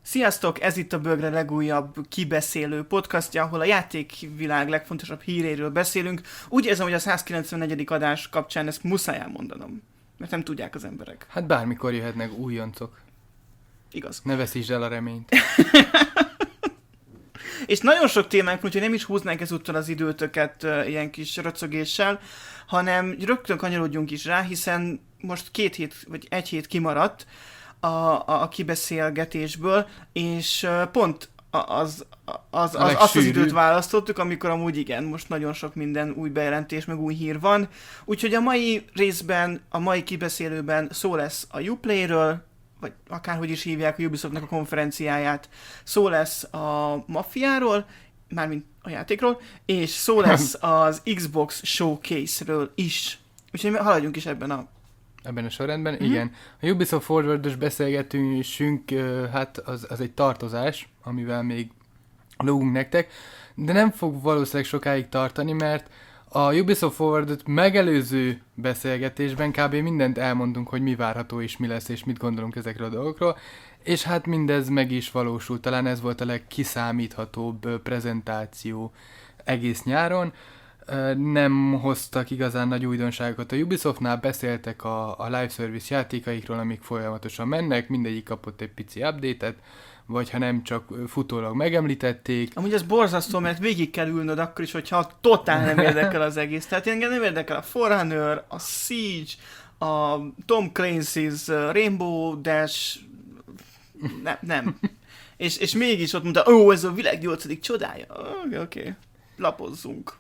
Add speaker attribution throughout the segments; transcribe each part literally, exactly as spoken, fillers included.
Speaker 1: Sziasztok! Ez itt a Bögre legújabb kibeszélő podcastja, ahol a játékvilág legfontosabb híréről beszélünk. Úgy érzem, hogy a százkilencvennegyedik adás kapcsán ezt muszáj elmondanom, mert nem tudják az emberek.
Speaker 2: Hát bármikor jöhetnek újoncok.
Speaker 1: Igaz.
Speaker 2: Ne veszítsd el a reményt.
Speaker 1: És nagyon sok témánk, úgyhogy nem is húznánk ezúttal az időtöket uh, ilyen kis röcögéssel, hanem rögtön kanyarodjunk is rá, hiszen most két hét, vagy egy hét kimaradt a, a, a kibeszélgetésből, és uh, pont az, az, az, azt az időt választottuk, amikor amúgy igen, most nagyon sok minden új bejelentés, meg új hír van. Úgyhogy a mai részben, a mai kibeszélőben szó lesz a Uplay-ről, vagy akárhogy is hívják a Ubisoftnak a konferenciáját, szó lesz a Mafiáról, mármint a játékról, és szó lesz az Xbox Showcase-ről is. Úgyhogy haladjunk is ebben a...
Speaker 2: Ebben a sorrendben, mm-hmm. igen. A Ubisoft Forward-os beszélgetésünk, hát az, az egy tartozás, amivel még lógunk nektek, de nem fog valószínűleg sokáig tartani, mert a Ubisoft Forward-ot megelőző beszélgetésben kb. Mindent elmondunk, hogy mi várható és mi lesz, és mit gondolunk ezekről a dolgokról, és hát mindez meg is valósult. Talán ez volt a legkiszámíthatóbb prezentáció egész nyáron. Nem hoztak igazán nagy újdonságokat a Ubisoftnál, beszéltek a, a live service játékaikról, amik folyamatosan mennek, mindegyik kapott egy pici update-et, vagy ha nem, csak futólag megemlítették.
Speaker 1: Amúgy ez borzasztó, mert végig kell ülnöd akkor is, hogyha totál nem érdekel az egész. Tehát engem nem érdekel a Forerunner, a Siege, a Tom Clancy's Rainbow Dash, nem, nem. és, és mégis ott mondta, ó, ez a világ nyolcadik csodája. Oké, okay, okay. Lapozzunk.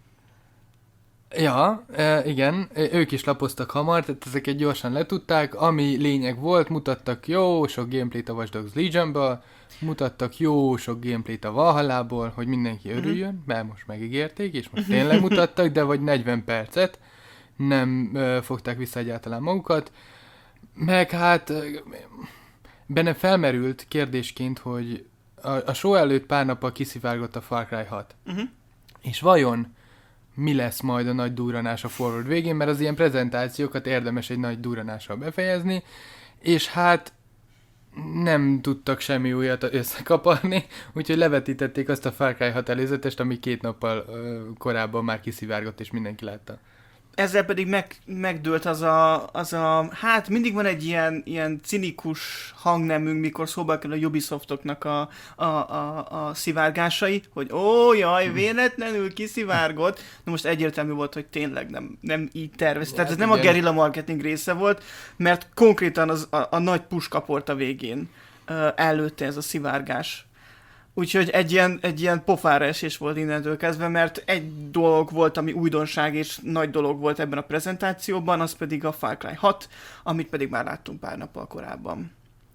Speaker 2: Ja, e, igen, ők is lapoztak hamar, tehát ezeket gyorsan letudták, ami lényeg volt, mutattak jó sok gameplayt a Watch Dogs Legionből, mutattak jó sok gameplayt a Valhallából, hogy mindenki örüljön, mert most megígérték, és most tényleg mutattak, de vagy negyven percet, nem e, fogták vissza egyáltalán magukat, meg hát e, bennem felmerült kérdésként, hogy a, a show előtt pár nappal kiszivárgott a Far Cry hat, uh-huh. és vajon mi lesz majd a nagy durranás a Forward végén, mert az ilyen prezentációkat érdemes egy nagy durranással befejezni, és hát nem tudtak semmi újat összekaparni, úgyhogy levetítették azt a Far Cry hat előzetest, ami két nappal ö, korábban már kiszivárgott, és mindenki látta.
Speaker 1: Ezzel pedig meg, megdőlt az a, az a, hát mindig van egy ilyen, ilyen cinikus hangnemünk, mikor szóba kell a Ubisoftoknak a, a, a, a szivárgásai, hogy ó, jaj, véletlenül kiszivárgott. Na most egyértelmű volt, hogy tényleg nem, nem így tervezte. Tehát ez nem a guerilla marketing része volt, mert konkrétan az, a, a nagy puskaport a végén uh, előtte ez a szivárgás. Úgyhogy egy ilyen, egy ilyen pofára esés volt innentől kezdve, mert egy dolog volt, ami újdonság és nagy dolog volt ebben a prezentációban, az pedig a Far Cry hat, amit pedig már láttunk pár nappal korábban.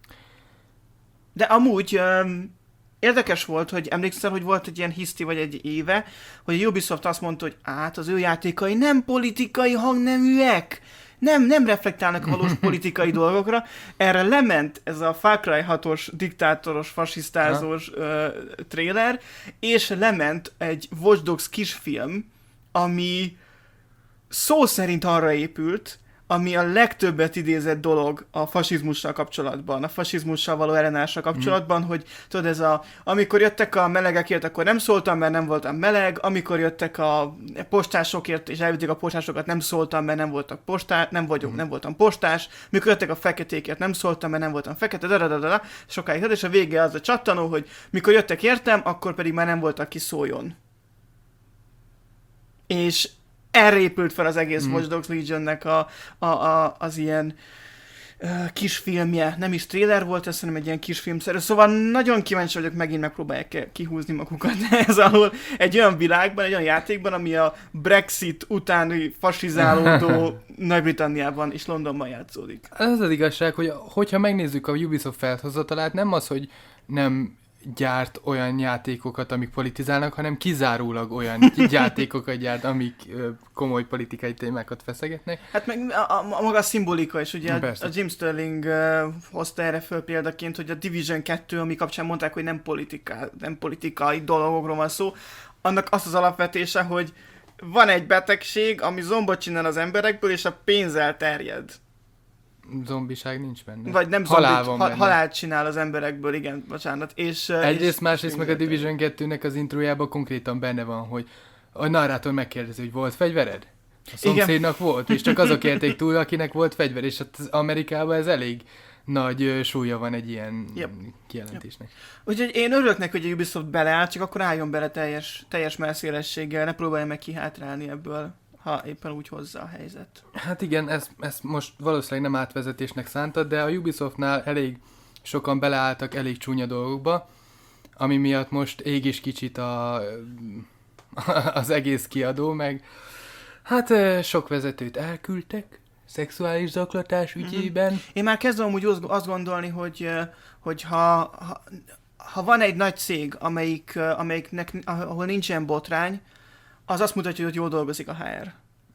Speaker 1: De amúgy um, érdekes volt, hogy emlékszel, hogy volt egy ilyen hiszti vagy egy éve, hogy a Ubisoft azt mondta, hogy át az ő játékai nem politikai hangneműek, nem, nem reflektálnak a valós politikai dolgokra. Erre lement ez a Far Cry hatos diktátoros, fasisztázós uh, trailer, és lement egy Watch Dogs kisfilm, ami szó szerint arra épült, ami a legtöbbet idézett dolog a fasizmussal kapcsolatban, a fasizmussal való ellenállással kapcsolatban, mm. hogy tudod, ez a, amikor jöttek a melegekért, akkor nem szóltam, mert nem voltam meleg, amikor jöttek a postásokért, és elvitték a postásokat, nem szóltam, mert nem voltak postás, nem vagyok, mm. nem voltam postás, mikor jöttek a feketékért, nem szóltam, mert nem voltam fekete, dadadadada, sokáig, és a vége az a csattanó, hogy mikor jöttek értem, akkor pedig már nem voltak, ki szóljon. És erre épült fel az egész mm. Watch Dogs Legionnek a, a, a, az ilyen uh, kisfilmje. Nem is trailer volt, ez hanem egy ilyen kisfilmszerű. Szóval nagyon kíváncsi vagyok, megint megpróbálják kihúzni magukat ez alól egy olyan világban, egy olyan játékban, ami a Brexit utáni fasizálódó Nagy-Britanniában és Londonban játszódik.
Speaker 2: Ez az igazság, hogy hogyha megnézzük a Ubisoft felhozatalát, nem az, hogy nem gyárt olyan játékokat, amik politizálnak, hanem kizárólag olyan játékokat gyárt, amik ö, komoly politikai témákat feszegetnek.
Speaker 1: Hát meg a, a, a maga a szimbolika is, ugye a, a Jim Sterling uh, hozta erre föl példaként, hogy a Division kettő, ami kapcsán mondták, hogy nem, politika, nem politikai dolgokról van szó, annak az az alapvetése, hogy van egy betegség, ami zombot csinál az emberekből, és a pénzzel terjed.
Speaker 2: zombiság nincs benne.
Speaker 1: Vagy nem
Speaker 2: halál
Speaker 1: zombit,
Speaker 2: van
Speaker 1: ha, halált csinál az emberekből, igen, bocsánat. És,
Speaker 2: Egyrészt,
Speaker 1: és,
Speaker 2: másrészt meg a
Speaker 1: és
Speaker 2: Division kettőnek az introjában konkrétan benne van, hogy a narrátor megkérdezi, hogy volt fegyvered? A szomszédnak igen. volt, és csak azok élték túl, akinek volt fegyver, és hát Amerikában ez elég nagy ö, súlya van egy ilyen yep. kijelentésnek. Yep.
Speaker 1: Úgyhogy én örülök neki, hogy a Ubisoft beleáll, csak akkor álljon bele teljes, teljes melszélességgel, ne próbálja meg kihátrálni ebből, ha éppen úgy hozza a helyzet.
Speaker 2: Hát igen, ezt, ezt most valószínűleg nem átvezetésnek szántad, de a Ubisoftnál elég sokan beleálltak elég csúnya dolgokba, ami miatt most ég is kicsit a, az egész kiadó, meg hát sok vezetőt elküldtek szexuális zaklatás ügyében. Mm-hmm.
Speaker 1: Én már kezdem úgy azt gondolni, hogy, hogy ha, ha, ha van egy nagy cég, amelyik, amelyiknek, ahol nincsen botrány, az azt mutatja, hogy jól dolgozik a há er.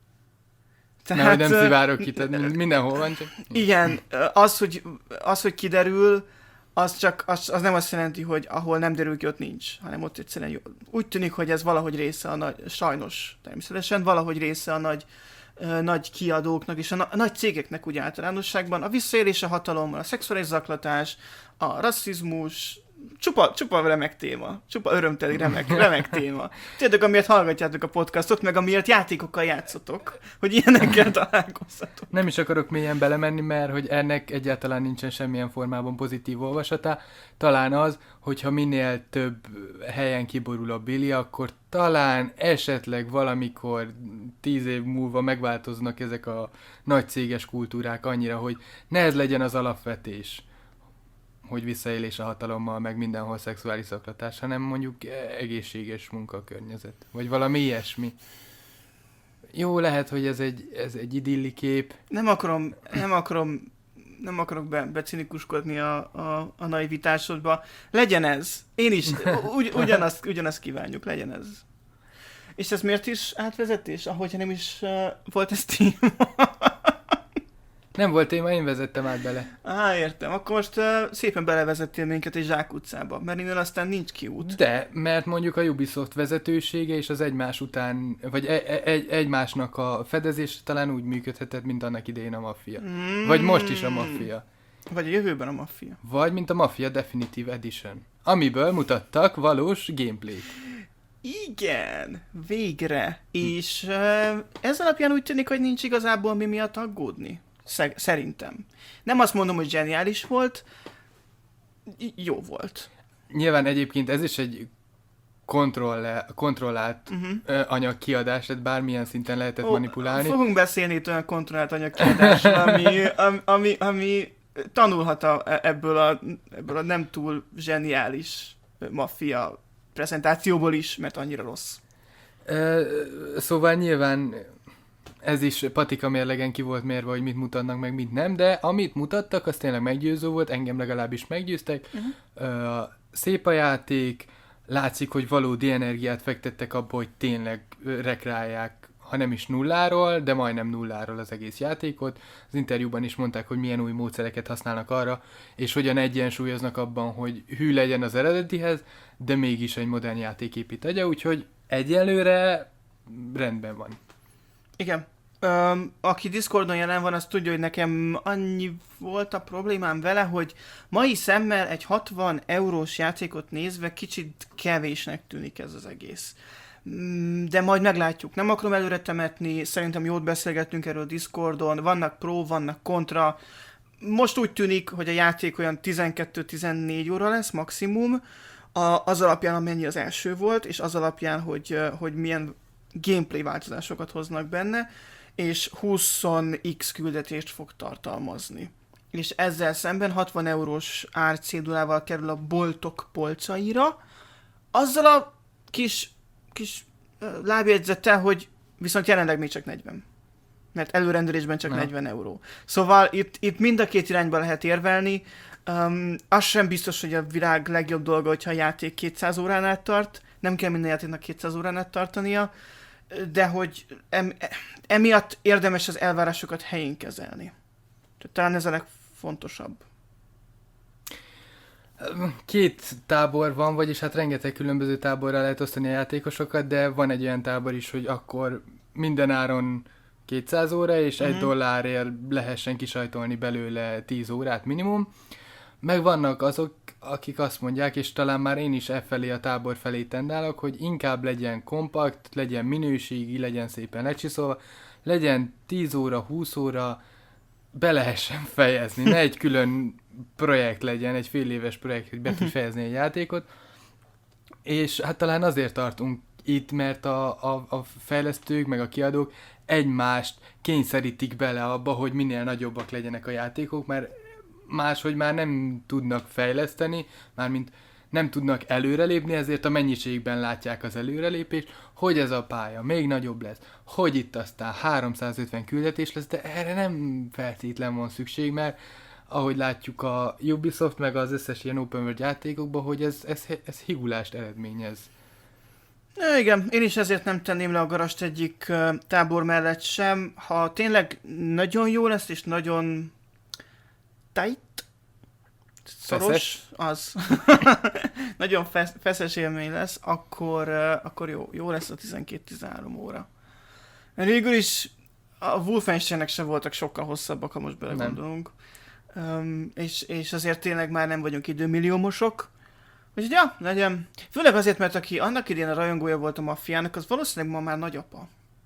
Speaker 2: Tehát, nem, nem szivárok ki, tehát mindenhol van csak.
Speaker 1: Igen, az, hogy, az, hogy kiderül, az, csak, az, az nem azt jelenti, hogy ahol nem derül ki, ott nincs, hanem ott egyszerűen jó. Úgy tűnik, hogy ez valahogy része a nagy, sajnos természetesen, valahogy része a nagy, ö, nagy kiadóknak és a, na, a nagy cégeknek úgy általánosságban. A visszaélés a hatalommal, a szexuális zaklatás, a rasszizmus, csupa, csupa remek téma, csupa örömteli remek, remek téma. Tudjátok, amiért hallgatjátok a podcastot, meg amiért játékokkal játszotok, hogy ilyenekkel találkozzatok.
Speaker 2: Nem is akarok mélyen belemenni, mert hogy ennek egyáltalán nincsen semmilyen formában pozitív olvasata. Talán az, hogyha minél több helyen kiborul a Billy, akkor talán esetleg valamikor tíz év múlva megváltoznak ezek a nagy céges kultúrák annyira, hogy ne ez legyen az alapvetés, hogy visszaélés a hatalommal, meg mindenhol szexuális zaklatás, hanem mondjuk egészséges munkakörnyezet, vagy valami ilyesmi. Jó, lehet, hogy ez egy, ez egy idilli kép.
Speaker 1: Nem akarom, nem akarom, nem akarok be, becinikuskodni a, a, a naivitásodba. Legyen ez. Én is ugy, ugyanazt, ugyanazt kívánjuk, legyen ez. És ez miért is átvezetés? Ahogyha nem is uh, volt ez téma.
Speaker 2: Nem volt téma, én vezettem át bele.
Speaker 1: Á, értem. Akkor most uh, szépen belevezettél minket egy zsákutcába, mert innen aztán nincs kiút.
Speaker 2: De, mert mondjuk a Ubisoft vezetősége és az egymás után, vagy e- e- egymásnak a fedezés talán úgy működhetett, mint annak idején a Maffia. Mm. Vagy most is a Maffia.
Speaker 1: Vagy a jövőben a Maffia.
Speaker 2: Vagy mint a Maffia Definitive Edition, amiből mutattak valós gameplayt.
Speaker 1: Igen, végre. Hm. És uh, ez alapján úgy tűnik, hogy nincs igazából mi miatt aggódni. Szerintem. Nem azt mondom, hogy zseniális volt, jó volt.
Speaker 2: Nyilván egyébként ez is egy kontrollált uh-huh. anyagkiadás, tehát bármilyen szinten lehetett oh, manipulálni.
Speaker 1: Fogunk beszélni itt olyan kontrollált anyagkiadásról, ami, ami, ami tanulhat a, ebből, a, ebből a nem túl zseniális Maffia prezentációból is, mert annyira rossz.
Speaker 2: Uh, szóval nyilván ez is patika mérlegen ki volt mérve, hogy mit mutatnak meg, mit nem, de amit mutattak, az tényleg meggyőző volt, engem legalábbis meggyőztek. Uh-huh. Uh, szép a játék, látszik, hogy valódi energiát fektettek abba, hogy tényleg rekreálják, ha nem is nulláról, de majdnem nulláról az egész játékot. Az interjúban is mondták, hogy milyen új módszereket használnak arra, és hogyan egyensúlyoznak abban, hogy hű legyen az eredetihez, de mégis egy modern játéképít agya, úgyhogy egyelőre rendben van.
Speaker 1: Igen. Um, aki Discordon jelen van, az tudja, hogy nekem annyi volt a problémám vele, hogy mai szemmel egy hatvan eurós játékot nézve kicsit kevésnek tűnik ez az egész. De majd meglátjuk. Nem akarom előre temetni, szerintem jót beszélgettünk erről Discordon, vannak pro, vannak kontra. Most úgy tűnik, hogy a játék olyan tizenkettő-tizennégy óra lesz maximum, az alapján, amennyi az első volt, és az alapján, hogy, hogy milyen gameplay változásokat hoznak benne, és húsz x küldetést fog tartalmazni. És ezzel szemben hatvan eurós árcédulával kerül a boltok polcaira, azzal a kis, kis lábjegyzettel, hogy viszont jelenleg még csak negyven. Mert előrendelésben csak Na. negyven euró. Szóval itt, itt mind a két irányba lehet érvelni. Um, az sem biztos, hogy a világ legjobb dolga, hogyha a játék kétszáz órán át tart. Nem kell minden játéknak kétszáz órán át tartania, de hogy em, emiatt érdemes az elvárásokat helyén kezelni. Tehát talán ez a legfontosabb.
Speaker 2: Két tábor van, vagyis hát rengeteg különböző táborra lehet osztani a játékosokat, de van egy olyan tábor is, hogy akkor minden áron kétszáz óra, és
Speaker 1: Mhm.
Speaker 2: egy dollárért lehessen kisajtolni belőle tíz órát minimum. Meg vannak azok, akik azt mondják, és talán már én is e felé a tábor felé tendálok, hogy inkább legyen kompakt, legyen minőségi, legyen szépen lecsiszolva, legyen tíz óra, húsz óra, be lehessen fejezni. Ne egy külön projekt legyen, egy fél éves projekt, hogy be tud fejezni egy játékot. És hát talán azért tartunk itt, mert a, a, a fejlesztők, meg a kiadók egymást kényszerítik bele abba, hogy minél nagyobbak legyenek a játékok, mert máshogy már nem tudnak fejleszteni, mármint nem tudnak előrelépni, ezért a mennyiségben látják az előrelépést, hogy ez a pálya még nagyobb lesz, hogy itt aztán háromszázötven küldetés lesz, de erre nem feltétlen van szükség, mert ahogy látjuk a Ubisoft meg az összes ilyen open world játékokban, hogy ez, ez, ez higulást eredményez.
Speaker 1: Ja, igen, én is ezért nem tenném le a garast egyik uh, tábor mellett sem. Ha tényleg nagyon jó lesz, és nagyon tight, szoros,
Speaker 2: Feszes.
Speaker 1: az nagyon fesz, feszes élmény lesz, akkor, uh, akkor jó, jó lesz a tizenkét-tizenhárom óra. Mert végül is a Wolfensteinnek se voltak sokkal hosszabbak, ha most belegondolunk. Um, és, és azért tényleg már nem vagyunk időmilliómosok. Úgyhogy ja, legyen. Főleg azért, mert aki annak idén a rajongója volt a maffiának, az valószínűleg ma már nagyapa.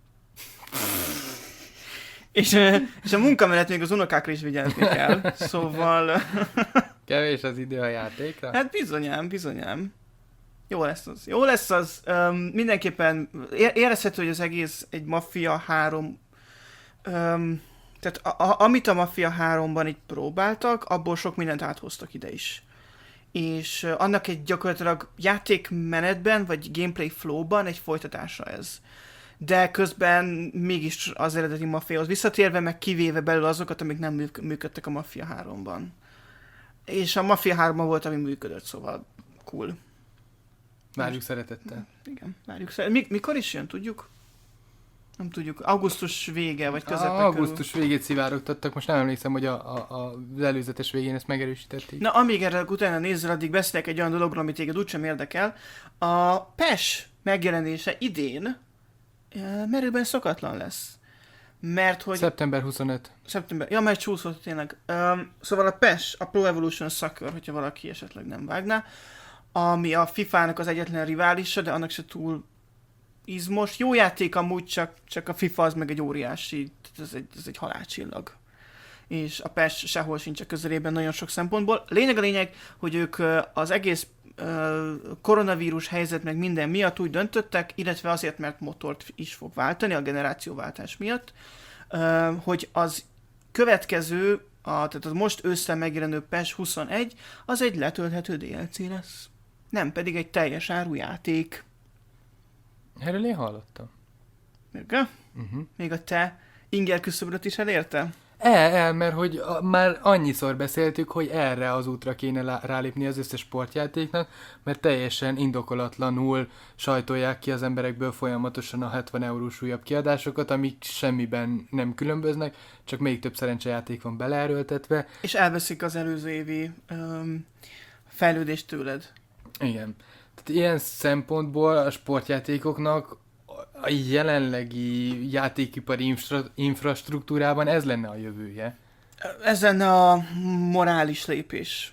Speaker 1: és, ö, és a munka mellett még az unokákra is vigyázni kell. Szóval...
Speaker 2: Kevés az idő a játékra?
Speaker 1: hát bizonyám, bizonyám. Jó lesz az. Jó lesz az. Um, mindenképpen érezhető, hogy az egész egy Mafia három... Um, tehát a, a, amit a Mafia háromban itt próbáltak, abból sok mindent áthoztak ide is. És uh, annak egy gyakorlatilag játékmenetben, vagy gameplay flowban egy folytatása ez. De közben mégis az eredeti Mafiahoz visszatérve, meg kivéve belőle azokat, amik nem műk- működtek a Mafia háromban. És a Mafia háromban volt, ami működött, szóval cool.
Speaker 2: Várjuk szeretettel.
Speaker 1: Igen, várjuk. Mik- mikor is jön, tudjuk? Nem tudjuk. Augusztus vége, vagy közepe
Speaker 2: A augusztus végét szivárogtattak, most nem emlékszem, hogy a, a, a, az előzetes végén ezt megerősítették.
Speaker 1: Na, amíg erre utána nézzel, addig beszélek egy olyan dologról, amit téged úgysem érdekel. A P E S megjelenése idén uh, merőben szokatlan lesz. Mert hogy...
Speaker 2: szeptember huszonötödike.
Speaker 1: Szeptember... Ja, már csúszott tényleg. Um, szóval a P E S, a Pro Evolution Soccer, hogyha valaki esetleg nem vágná, ami a fifának az egyetlen riválisa, de annak se túl izmos. Jó játék amúgy, csak, csak a FIFA az meg egy óriási, ez egy, ez egy halálcsillag. És a P E S sehol sincs a közelében nagyon sok szempontból. Lényeg a lényeg, hogy ők az egész uh, koronavírus helyzet meg minden miatt úgy döntöttek, illetve azért, mert motort is fog váltani a generációváltás miatt, uh, hogy az következő, a, tehát az most ősszel megjelenő P E S huszonegy, az egy letölthető dé el cé lesz. Nem pedig egy teljes áru játék.
Speaker 2: Erről én hallottam.
Speaker 1: Még,
Speaker 2: Uh-huh.
Speaker 1: még a te inger küszöböt is elérte?
Speaker 2: El, el, mert hogy a, már annyiszor beszéltük, hogy erre az útra kéne lá, rálépni az összes sportjátéknak, mert teljesen indokolatlanul sajtolják ki az emberekből folyamatosan a hetven eurós újabb kiadásokat, amik semmiben nem különböznek, csak még több szerencsejáték van beleerőltetve.
Speaker 1: És elveszik az előző évi um, fejlődést tőled.
Speaker 2: Igen. Tehát ilyen szempontból a sportjátékoknak a jelenlegi játékipari infra- infrastruktúrában ez lenne a jövője.
Speaker 1: Ez lenne a morális lépés.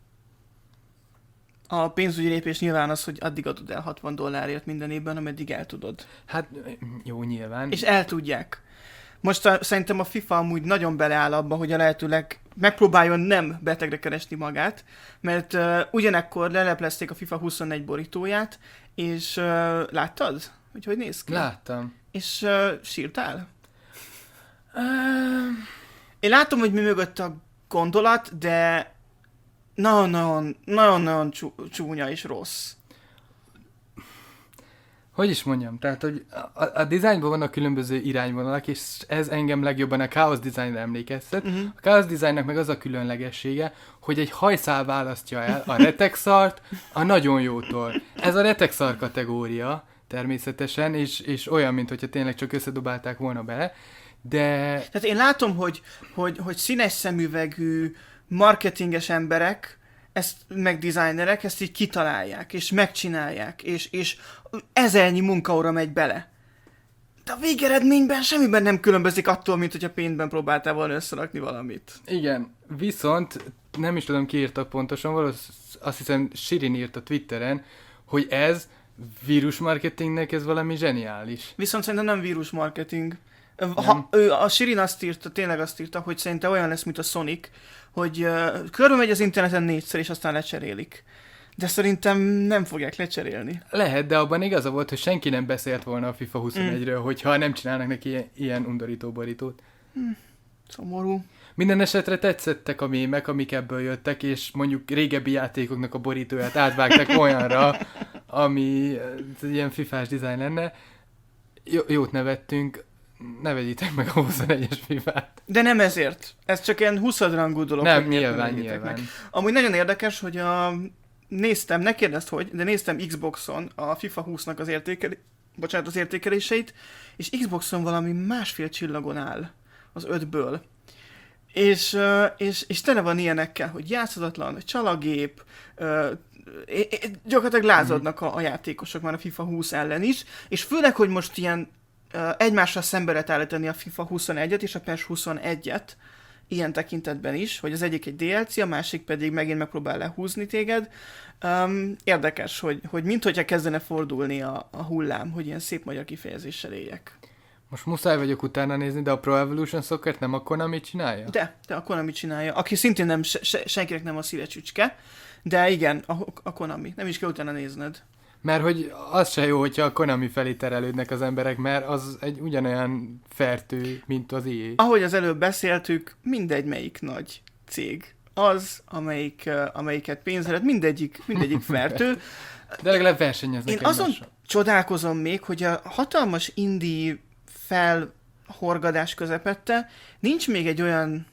Speaker 1: A pénzügyi lépés nyilván az, hogy addig adod el hatvan dollárért minden évben, ameddig el tudod.
Speaker 2: Hát jó, nyilván.
Speaker 1: És el tudják. Most a, szerintem a FIFA amúgy nagyon beleáll abba, hogy a lehetőleg megpróbáljon nem betegre keresni magát, mert uh, ugyanekkor leleplezték a FIFA huszonegy borítóját, és uh, láttad, hogy hogy néz ki?
Speaker 2: Láttam.
Speaker 1: És uh, sírtál?
Speaker 2: Uh...
Speaker 1: Én látom, hogy mi mögött a gondolat, de nagyon-nagyon, nagyon-nagyon csú- csúnya és rossz.
Speaker 2: Hogy is mondjam, tehát, hogy a, a dizájnban vannak különböző irányvonalak, és ez engem legjobban a Chaos Designra emlékeztet.
Speaker 1: Uh-huh.
Speaker 2: A Chaos Designnak meg az a különlegessége, hogy egy hajszál választja el a retegszart a nagyon jótól. Ez a retegszar kategória természetesen, és, és olyan, mint hogyha tényleg csak összedobálták volna bele, de...
Speaker 1: Tehát én látom, hogy, hogy, hogy színes szemüvegű, marketinges emberek, ezt, meg designerek ezt így kitalálják, és megcsinálják, és, és ezernyi munkaóra megy bele. de a végeredményben semmiben nem különbözik attól, mint hogyha Paintben próbáltál volna összerakni valamit.
Speaker 2: Igen, viszont nem is tudom ki írta pontosan, valószínűleg azt hiszem Shirin írt a Twitteren, hogy ez vírusmarketingnek ez valami zseniális.
Speaker 1: Viszont szerintem nem vírusmarketing. Ha, ő, a Shirin azt írta, tényleg azt írta, hogy szerintem olyan lesz, mint a Sonic, hogy uh, körbe megy az interneten négyszer, és aztán lecserélik. De szerintem nem fogják lecserélni.
Speaker 2: Lehet, de abban igaza volt, hogy senki nem beszélt volna a FIFA huszonegyről, mm. hogyha nem csinálnak neki ilyen, ilyen undorító borítót.
Speaker 1: Hm, szomorú.
Speaker 2: Minden esetre tetszettek a mémek, amik ebből jöttek, és mondjuk régebbi játékoknak a borítóját átvágták olyanra, ami ilyen fifás dizájn lenne. J- jót nevettünk, ne vegyétek meg a huszonegyes fifát.
Speaker 1: De nem ezért. Ez csak ilyen huszadrangú dolog.
Speaker 2: Nem, nyilván, nyilván.
Speaker 1: Meg. Amúgy nagyon érdekes, hogy a... néztem, ne kérdezd hogy, de néztem Xboxon a FIFA húsznak az, értékel... Bocsánat, az értékeléseit, és Xboxon valami másfél csillagon áll az ötből. És, és, és tele van ilyenekkel, hogy játszhatatlan, csalagép, gyakorlatilag lázadnak a, a játékosok már a FIFA húsz ellen is, és főleg, hogy most ilyen egymásra szembe lehet állítani a FIFA huszonegyet és a pé e es huszonegyet, ilyen tekintetben is, hogy az egyik egy dé el cé, a másik pedig megint megpróbál lehúzni téged. Um, érdekes, hogy, hogy minthogyha kezdene fordulni a, a hullám, hogy ilyen szép magyar kifejezéssel éljek.
Speaker 2: Most muszáj vagyok utána nézni, de a Pro Evolution Soccer-t nem a Konami csinálja?
Speaker 1: De, de a Konami csinálja, aki szintén nem, se, se, senkinek nem a szíve csücske, de igen, a, a Konami. Nem is kell utána nézned.
Speaker 2: Mert hogy az se jó, hogyha a Konami felé terelődnek az emberek, mert az egy ugyanolyan fertő, mint az i á.
Speaker 1: Ahogy az előbb beszéltük, mindegy melyik nagy cég. Az, amelyik, amelyiket pénzre, mindegyik, mindegyik fertő.
Speaker 2: De legalább versenyeznek
Speaker 1: Én azon csodálkozom még, hogy a hatalmas indie felhorgadás közepette nincs még egy olyan,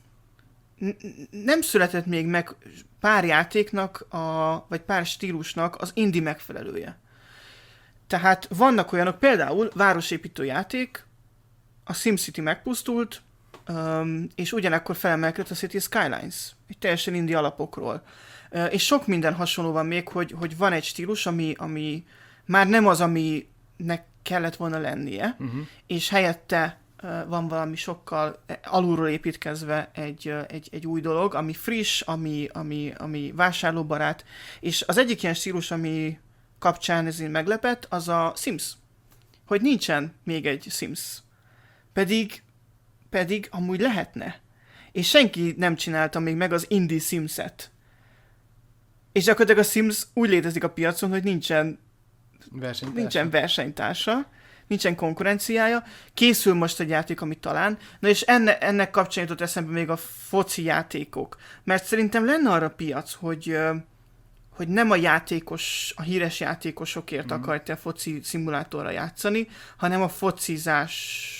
Speaker 1: nem született még meg pár játéknak, a, vagy pár stílusnak az indie megfelelője. Tehát vannak olyanok, például városépítő játék, a SimCity megpusztult, um, és ugyanakkor felemelkedett a City Skylines, egy teljesen indie alapokról. Uh, és sok minden hasonló van még, hogy, hogy van egy stílus, ami, ami már nem az, aminek kellett volna lennie, uh-huh. és helyette uh, van valami sokkal alulról építkezve egy, uh, egy, egy új dolog, ami friss, ami, ami, ami vásárlóbarát, és az egyik ilyen stílus, ami kapcsán ez én meglepett, az a Sims. Hogy nincsen még egy Sims. Pedig, pedig amúgy lehetne. És senki nem csinálta még meg az indie Sims-et. És gyakorlatilag a Sims úgy létezik a piacon, hogy nincsen
Speaker 2: versenytársa.
Speaker 1: nincsen versenytársa, nincsen konkurenciája. Készül most egy játék, amit talán. Na és enne, ennek kapcsán jutott eszembe még a foci játékok. Mert szerintem lenne arra piac, hogy, hogy nem a játékos, a híres játékosokért mm. akarj te foci szimulátorra játszani, hanem a focizás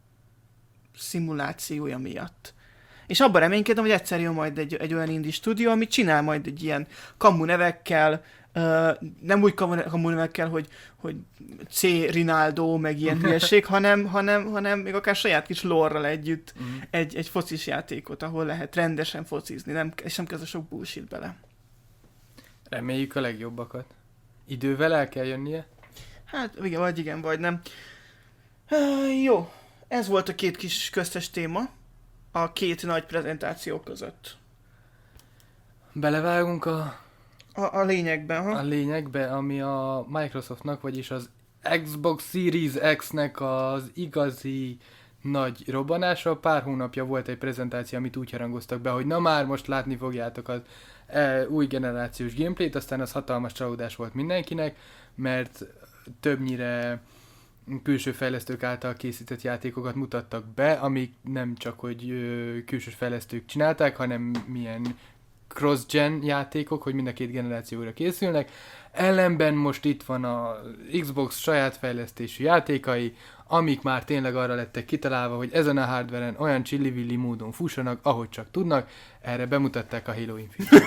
Speaker 1: szimulációja miatt. És abban reménykedem, hogy egyszer jön majd egy, egy olyan indie stúdió, ami csinál majd egy ilyen kamu nevekkel, uh, nem úgy kamu, kamu nevekkel, hogy, hogy C. Rinaldo, meg ilyen hülyeség, hanem, hanem, hanem még akár saját kis lore-ral együtt mm. egy, egy focis játékot, ahol lehet rendesen focizni, nem, és nem kezdve sok bullshit bele.
Speaker 2: Reméljük a legjobbakat. Idővel el kell jönnie?
Speaker 1: Hát, igen, vagy igen, vagy nem. Uh, jó, ez volt a két kis köztes téma a két nagy prezentáció között.
Speaker 2: Belevágunk a...
Speaker 1: A, a lényegbe, ha?
Speaker 2: A lényegbe, ami a Microsoftnak, vagyis az Xbox Series X-nek az igazi nagy robbanása. Pár hónapja volt egy prezentáció, amit úgy harangoztak be, hogy na már most látni fogjátok az e, új generációs gameplayt, aztán az hatalmas csalódás volt mindenkinek, mert többnyire külső fejlesztők által készített játékokat mutattak be, amik nem csak, hogy ö, külső fejlesztők csinálták, hanem milyen cross-gen játékok, hogy mind a két generációra készülnek. Ellenben most itt van a Xbox saját fejlesztésű játékai, amik már tényleg arra lettek kitalálva, hogy ezen a hardveren olyan csillivilli módon fussanak, ahogy csak tudnak. Erre bemutatták a Halo Infinite.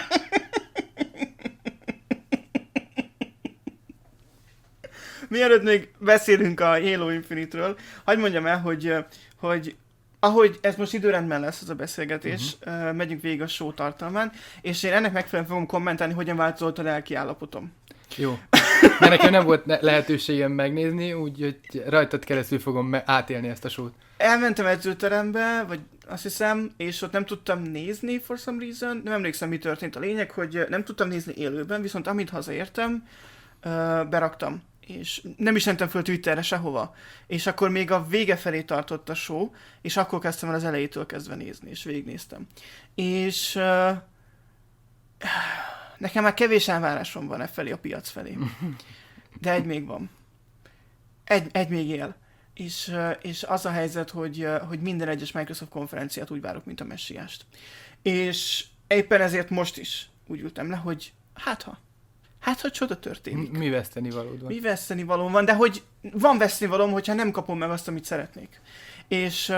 Speaker 1: Mielőtt még beszélünk a Halo Infinite-ről, hagyd mondjam el, hogy, hogy ahogy ez most időrendben lesz az a beszélgetés, uh-huh. megyünk végig a show tartalmán, és én ennek megfelelően fogom kommentálni, hogyan változott a lelki állapotom.
Speaker 2: Jó. Mert nekem nem volt ne- lehetőségem megnézni, úgyhogy rajtad keresztül fogom me- átélni ezt a sót.
Speaker 1: Elmentem edzőterembe, vagy azt hiszem, és ott nem tudtam nézni for some reason. Nem emlékszem, mi történt. A lényeg, hogy nem tudtam nézni élőben, viszont amint hazaértem, beraktam. És nem is mentem föl Twitterre sehova. És akkor még a vége felé tartott a show, és akkor kezdtem el az elejétől kezdve nézni, és végignéztem. És uh, nekem már kevés elvárásom van e felé, a piac felé. De egy még van. Egy, egy még él. És, és az a helyzet, hogy, hogy minden egyes Microsoft konferenciát úgy várok, mint a messiást. És éppen ezért most is úgy ültem le, hogy hát ha, hát ha csoda történik.
Speaker 2: Mi veszteni valód van?
Speaker 1: Mi veszteni valóm van, de hogy van veszteni valóm, hogyha nem kapom meg azt, amit szeretnék. És,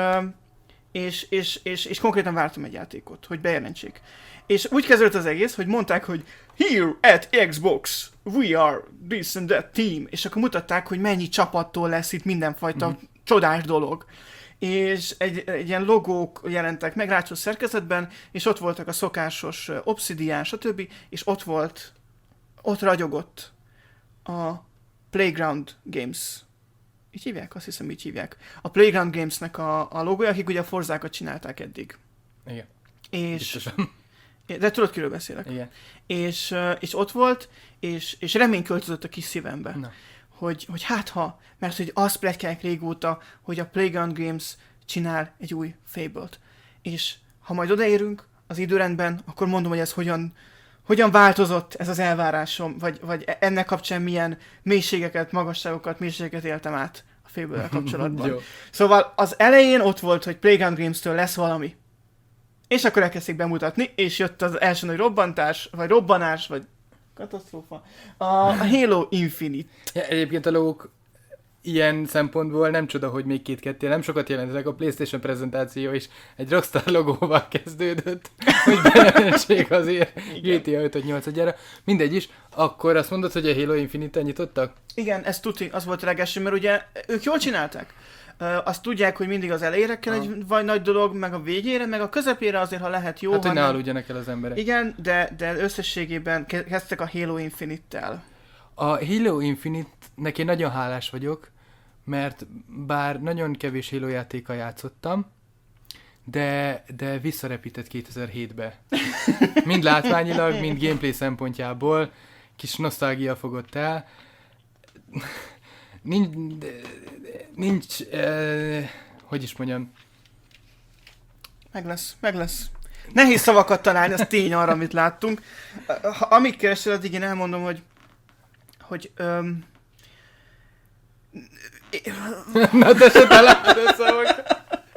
Speaker 1: és, és, és, és konkrétan vártam egy játékot, hogy bejelentsék. És úgy kezdődött az egész, hogy mondták, hogy here at Xbox, we are this and that team. És akkor mutatták, hogy mennyi csapattól lesz itt mindenfajta mm-hmm. csodás dolog. És egy, egy ilyen logók jelentek meg rácsos szerkezetben, és ott voltak a szokásos Obsidian, stb. És ott volt, ott ragyogott a Playground Games. Így hívják? Azt hiszem, így hívják. A Playground Gamesnek a, a logója, akik ugye a Forzákat csinálták eddig.
Speaker 2: Igen.
Speaker 1: És...
Speaker 2: Biztosan.
Speaker 1: De tudod, kiről beszélek.
Speaker 2: Igen.
Speaker 1: És, és ott volt, és, és remény költözött a kis szívembe.
Speaker 2: Na.
Speaker 1: Hogy, hogy hát ha, mert hogy azt pletykálják régóta, hogy a Playground Games csinál egy új Fable-t. És ha majd odaérünk az időrendben, akkor mondom, hogy ez hogyan, hogyan változott ez az elvárásom, vagy, vagy ennek kapcsán milyen mélységeket, magasságokat, mélységeket éltem át a Fable-el kapcsolatban. Szóval az elején ott volt, hogy Playground Games-től lesz valami. És akkor elkezdték bemutatni, és jött az első nagy robbantás, vagy robbanás, vagy katasztrófa. A, a Halo Infinite.
Speaker 2: Ja, egyébként a logók ilyen szempontból nem csoda, hogy még két-kettél, nem sokat jelentenek. A PlayStation prezentáció is egy Rockstar logóval kezdődött, hogy bejelentsék azért G T A ötöt nyolcadjára. Mindegy is, akkor azt mondod, hogy a Halo Infinite-en nyitottak?
Speaker 1: Igen, ez tuti, az volt a legelső, mert ugye ők jól csinálták. Uh, azt tudják, hogy mindig az elejére kell
Speaker 2: ha.
Speaker 1: egy vagy nagy dolog, meg a végére, meg a közepére azért, ha lehet jó.
Speaker 2: Hát, hogy ne
Speaker 1: nem...
Speaker 2: aludjanak el az emberek.
Speaker 1: Igen, de, de összességében kezdtek a Halo Infinite-tel.
Speaker 2: A Halo Infinite-nek én nagyon hálás vagyok, mert bár nagyon kevés Halo játékkal játszottam, de, de visszarepített kétezer-hétbe. Mind látványilag, mind gameplay szempontjából. Kis nosztalgia fogott el. Nincs, nincs eh, hogy is mondjam.
Speaker 1: Meg lesz, meg lesz. Nehéz szavakat találni, az tény arra, amit láttunk. Ha, amíg keresel, addig én elmondom, hogy hogy öm,
Speaker 2: Na, te se találod a szavakat.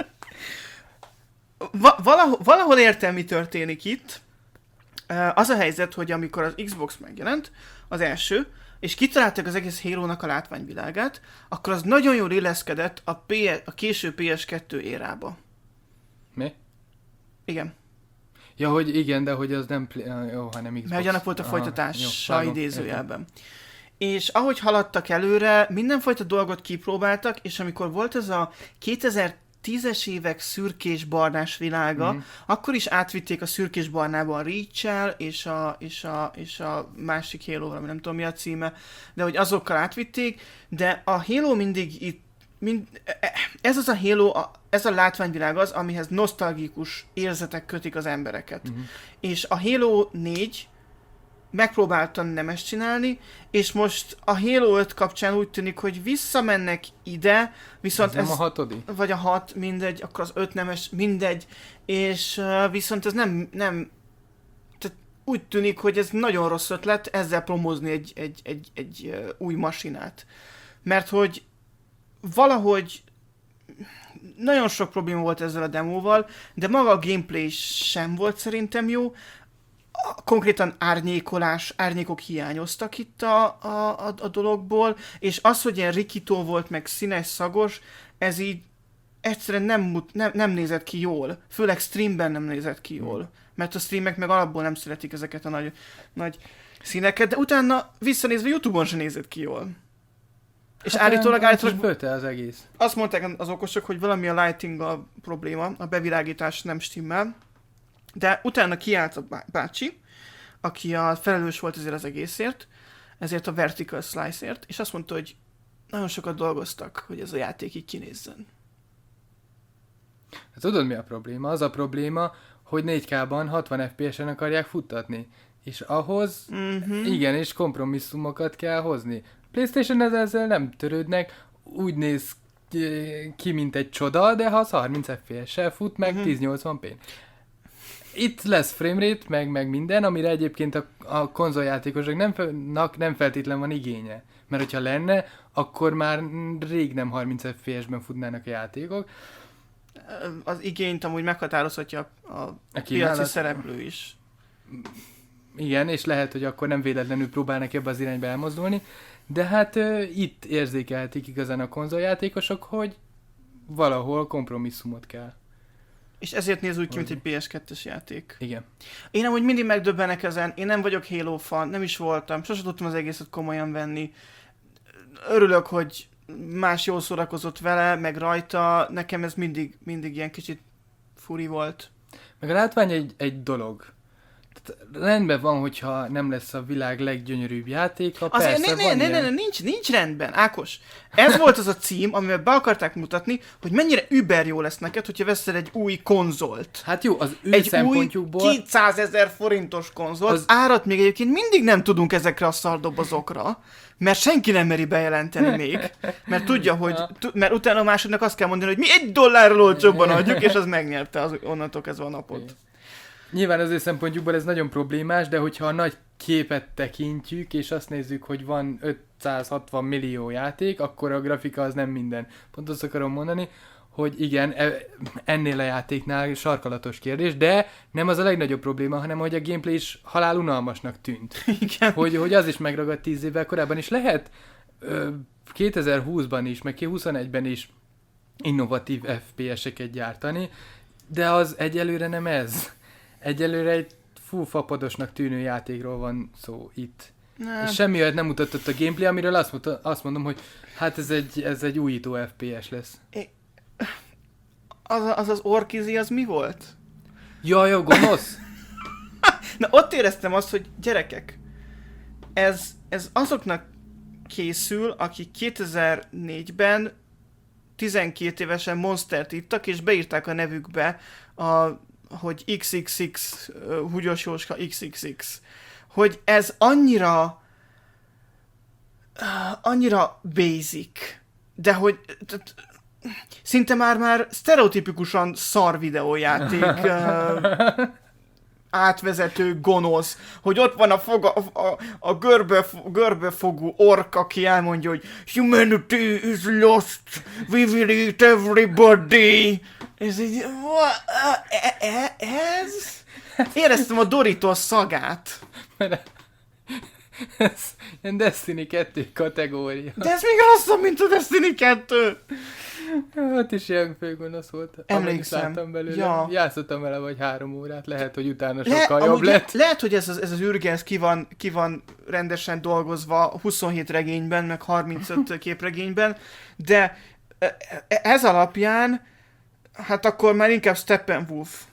Speaker 1: Va- valahol, valahol értem, mi történik itt. Az a helyzet, hogy amikor az Xbox megjelent, az első, és kitaláltak az egész Halo-nak a látványvilágát, akkor az nagyon jól illeszkedett a, P S, a késő P S kettő érába.
Speaker 2: Mi?
Speaker 1: Igen.
Speaker 2: Ja, hogy igen, de hogy az nem... Play... Jó, hanem Xbox.
Speaker 1: Mert annak volt a folytatása
Speaker 2: ah,
Speaker 1: idézőjelben. És ahogy haladtak előre, mindenfajta dolgot kipróbáltak, és amikor volt ez a kétezer-tízes évek szürkés-barnás világa, mm-hmm. akkor is átvitték a szürkés-barnába a Reach-el, és a, és, a, és a másik Halo-val, nem tudom mi a címe, de hogy azokkal átvitték, de a Halo mindig itt, mind, ez az a Halo, ez a látványvilág az, amihez nosztalgikus érzetek kötik az embereket. Mm-hmm. És a Halo négy megpróbáltam nem ezt csinálni, és most a Halo öt kapcsán úgy tűnik, hogy visszamennek ide, viszont ez,
Speaker 2: ez
Speaker 1: nem
Speaker 2: a hatodik?
Speaker 1: Vagy a hat, mindegy, akkor az öt nemes, mindegy, és uh, viszont ez nem, nem, tehát úgy tűnik, hogy ez nagyon rossz ötlet ezzel promózni egy, egy, egy, egy uh, új masinát. Mert hogy valahogy nagyon sok probléma volt ezzel a demóval, de maga a gameplay sem volt szerintem jó. Konkrétan árnyékolás, árnyékok hiányoztak itt a, a, a, a dologból, és az, hogy ilyen rikító volt, meg színes, szagos, ez így egyszerűen nem, nem, nem nézett ki jól. Főleg streamben nem nézett ki jól. Mert a streamek meg alapból nem szeretik ezeket a nagy, nagy színeket, de utána visszanézve YouTube-on sem nézett ki jól. És hát állítólag, állítólag
Speaker 2: az egész.
Speaker 1: Azt mondták az okosok, hogy valami a lighting a probléma, a bevilágítás nem stimmel. De utána kiállt a bácsi, aki a felelős volt ezért az egészért, ezért a Vertical Slice-ért, és azt mondta, hogy nagyon sokat dolgoztak, hogy ez a játék így kinézzen.
Speaker 2: Hát tudod, mi a probléma? Az a probléma, hogy négy ká-ban hatvan ef pé es-en akarják futtatni. És ahhoz
Speaker 1: Mm-hmm.
Speaker 2: igenis kompromisszumokat kell hozni. PlayStation ezzel nem törődnek, úgy néz ki, mint egy csoda, de ha az harminc ef pé es-sel fut, meg
Speaker 1: Mhm.
Speaker 2: ezernyolcvan pé-n. Itt lesz framerate, meg, meg minden, amire egyébként a, a konzoljátékosok nem, fe- nem feltétlen van igénye. Mert hogyha lenne, akkor már rég nem harminc ef pé es-ben futnának a játékok.
Speaker 1: Az igényt amúgy meghatározhatja a, a
Speaker 2: A
Speaker 1: piaci
Speaker 2: kínálat-
Speaker 1: szereplő is.
Speaker 2: Igen, és lehet, hogy akkor nem véletlenül próbálnak ebbe az irányba elmozdulni, de hát uh, itt érzékelhetik igazán a konzoljátékosok, hogy valahol kompromisszumot kell.
Speaker 1: És ezért néz úgy ki, mint egy pé es kettes játék.
Speaker 2: Igen.
Speaker 1: Én amúgy mindig megdöbbenek ezen, én nem vagyok Halo fan, nem is voltam, sose tudtam az egészet komolyan venni. Örülök, hogy más jól szórakozott vele, meg rajta, nekem ez mindig, mindig ilyen kicsit furi volt.
Speaker 2: Meg a látvány egy, egy dolog. Tehát rendben van, hogyha nem lesz a világ leggyönyörűbb játéka,
Speaker 1: Azért
Speaker 2: persze
Speaker 1: ne,
Speaker 2: van
Speaker 1: ne, ne,
Speaker 2: ilyen.
Speaker 1: ne, ne, nincs, nincs rendben, Ákos. Ez volt az a cím, amivel be akarták mutatni, hogy mennyire über jó lesz neked, hogyha veszel egy új konzolt.
Speaker 2: Hát jó, az ő
Speaker 1: Egy új
Speaker 2: szempontjukból...
Speaker 1: kétszázezer forintos konzolt, az...
Speaker 2: Az-
Speaker 1: árat még egyébként mindig nem tudunk ezekre a szardobozokra, mert senki nem meri bejelenteni még, mert tudja, hogy, tu- mert utána a másodnak azt kell mondani, hogy mi egy dollárral olcsóbban adjuk, és az megnyerte az onnantól kezdve a napot.
Speaker 2: Nyilván az ő szempontjukból ez nagyon problémás, de hogyha a nagy képet tekintjük, és azt nézzük, hogy van ötszázhatvan millió játék, akkor a grafika az nem minden. Pont azt akarom mondani, hogy igen, e- ennél a játéknál sarkalatos kérdés, de nem az a legnagyobb probléma, hanem hogy a gameplay is halál unalmasnak tűnt.
Speaker 1: Igen.
Speaker 2: Hogy, hogy az is megragadt tíz évvel korábban, és lehet ö, kétezer-húszban is, meg huszonegyben is innovatív ef pé es-eket gyártani, de az egyelőre nem ez. Egyelőre egy fú fapadosnak tűnő játékról van szó itt.
Speaker 1: Nem.
Speaker 2: És semmi olyat nem mutatott a gameplay, amiről azt, muta, azt mondom, hogy hát ez egy, ez egy újító ef pé es lesz.
Speaker 1: Az, az az orkizi, az mi volt?
Speaker 2: Jaj, jó, gonosz!
Speaker 1: Na ott éreztem azt, hogy gyerekek, ez, ez azoknak készül, akik kétezer-négyben tizenkét évesen Monstert ittak, és beírták a nevükbe, a, hogy iksz iksz iksz, uh, Húgyos Jóska iksz iksz iksz. Hogy ez annyira uh, annyira basic, de hogy t- szinte már már sztereotipikusan szar videójáték uh, átvezető gonosz, hogy ott van a, foga, a, a görbe, görbefogú ork, aki elmondja, hogy humanity is lost, we will eat everybody. Ez így, e- e- ez? Éreztem a Doritos szagát.
Speaker 2: Mert ez ilyen Destiny kettő kategória.
Speaker 1: De ez még rosszabb, mint a Destiny kettő.
Speaker 2: Hát is ilyen főgonosz volt.
Speaker 1: Emlékszem.
Speaker 2: Amennyit láttam belőle.
Speaker 1: Ja.
Speaker 2: Játszottam vele vagy három órát, lehet, hogy utána
Speaker 1: Le,
Speaker 2: sokkal jobb
Speaker 1: amúgy le,
Speaker 2: lett.
Speaker 1: lehet, hogy ez az, ez az űrge, ez ki van, ki van rendesen dolgozva huszonhét regényben, meg harmincöt képregényben, de e- e- ez alapján, hát akkor már inkább Steppenwolf.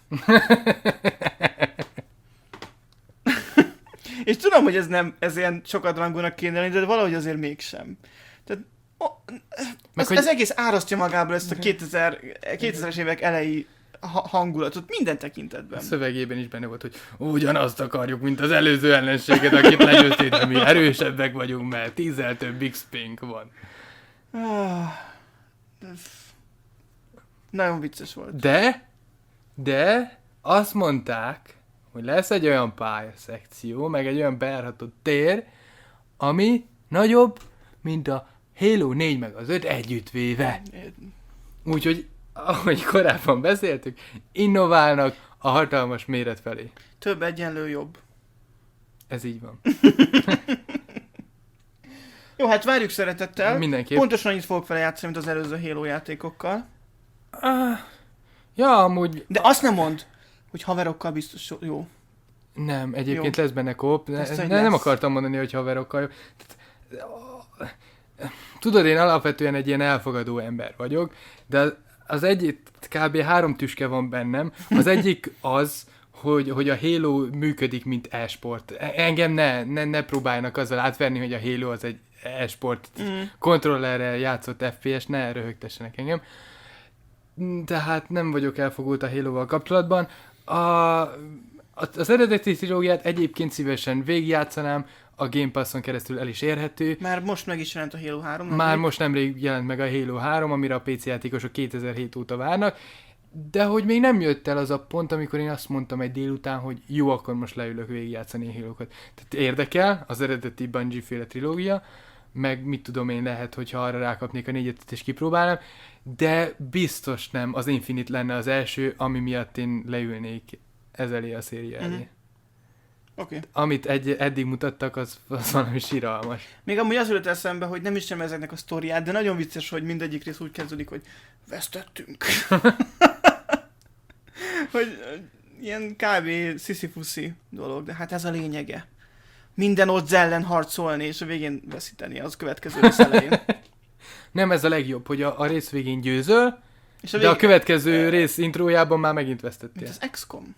Speaker 1: És tudom, hogy ez nem, ez ilyen sokadrangúnak kéne lenni, de valahogy azért mégsem. Tehát, o, ez,
Speaker 2: hogy-
Speaker 1: ez egész árasztja magából ezt a kétezer, kétezres évek elejé ha- hangulatot minden tekintetben.
Speaker 2: A szövegében is benne volt, hogy ugyanazt akarjuk, mint az előző ellenséget, akit legyőztél, de mi erősebbek vagyunk, mert tízzel több iksz pé-nk van.
Speaker 1: Ah, ez nagyon vicces volt.
Speaker 2: De, de azt mondták, hogy lesz egy olyan pályaszekció, meg egy olyan bejárható tér, ami nagyobb, mint a Halo négy meg az öt együttvéve. Úgyhogy, ahogy korábban beszéltük, innoválnak a hatalmas méret felé.
Speaker 1: Több egyenlő jobb.
Speaker 2: Ez így van.
Speaker 1: Jó, hát várjuk szeretettel.
Speaker 2: Mindenképp.
Speaker 1: Pontosan annyit fogok vele játszani, mint az előző Halo játékokkal.
Speaker 2: Ah, ja, amúgy
Speaker 1: De azt nem mond, hogy haverokkal biztos so- jó.
Speaker 2: nem, egyébként
Speaker 1: Jó.
Speaker 2: lesz benne kóp. Ne,
Speaker 1: Azt, hogy
Speaker 2: ne, nem
Speaker 1: lesz.
Speaker 2: akartam mondani, hogy haverokkal. Tehát, tudod, én alapvetően egy ilyen elfogadó ember vagyok, de az egyik, kb. három tüske van bennem. Az egyik az, hogy, hogy a Halo működik, mint e-sport. Engem ne, ne, ne próbáljanak azzal átverni, hogy a Halo az egy e-sport mm. kontrollerrel játszott ef pé es, ne röhögtessenek engem. Tehát nem vagyok elfogult a Halo-val kapcsolatban. A, az eredeti trilógiát egyébként szívesen végigjátszanám, a Game Passon keresztül el is érhető.
Speaker 1: Már most meg is jelent a Halo három.
Speaker 2: Már nemrég. most nemrég jelent meg a Halo három, amire a pé cé játékosok kétezer-hét óta várnak, de hogy még nem jött el az a pont, amikor én azt mondtam egy délután, hogy jó, akkor most leülök végigjátszani a Halo-kat. Tehát érdekel az eredeti Bungie-féle trilógia, meg mit tudom én, lehet, hogyha arra rákapnék a négyet és kipróbálnám, de biztos nem az Infinite lenne az első, ami miatt én leülnék ez elé a széria elé. Mm-hmm.
Speaker 1: Okay.
Speaker 2: Amit egy, eddig mutattak, az, az valami siralmas.
Speaker 1: Még amúgy az jött eszembe, hogy nem ismerem ezeknek a sztoriát, de nagyon vicces, hogy mindegyik rész úgy kezdődik, hogy vesztettünk. Hogy ilyen kb. Sziszi-fuszi dolog, de hát ez a lényege. Minden odds ellen harcolni, és a végén veszíteni az következő rész elején.
Speaker 2: Nem ez a legjobb, hogy a, a rész végén győzöl, és a
Speaker 1: végén...
Speaker 2: de a következő rész intrójában már megint vesztettél.
Speaker 1: Mint az iksz kom.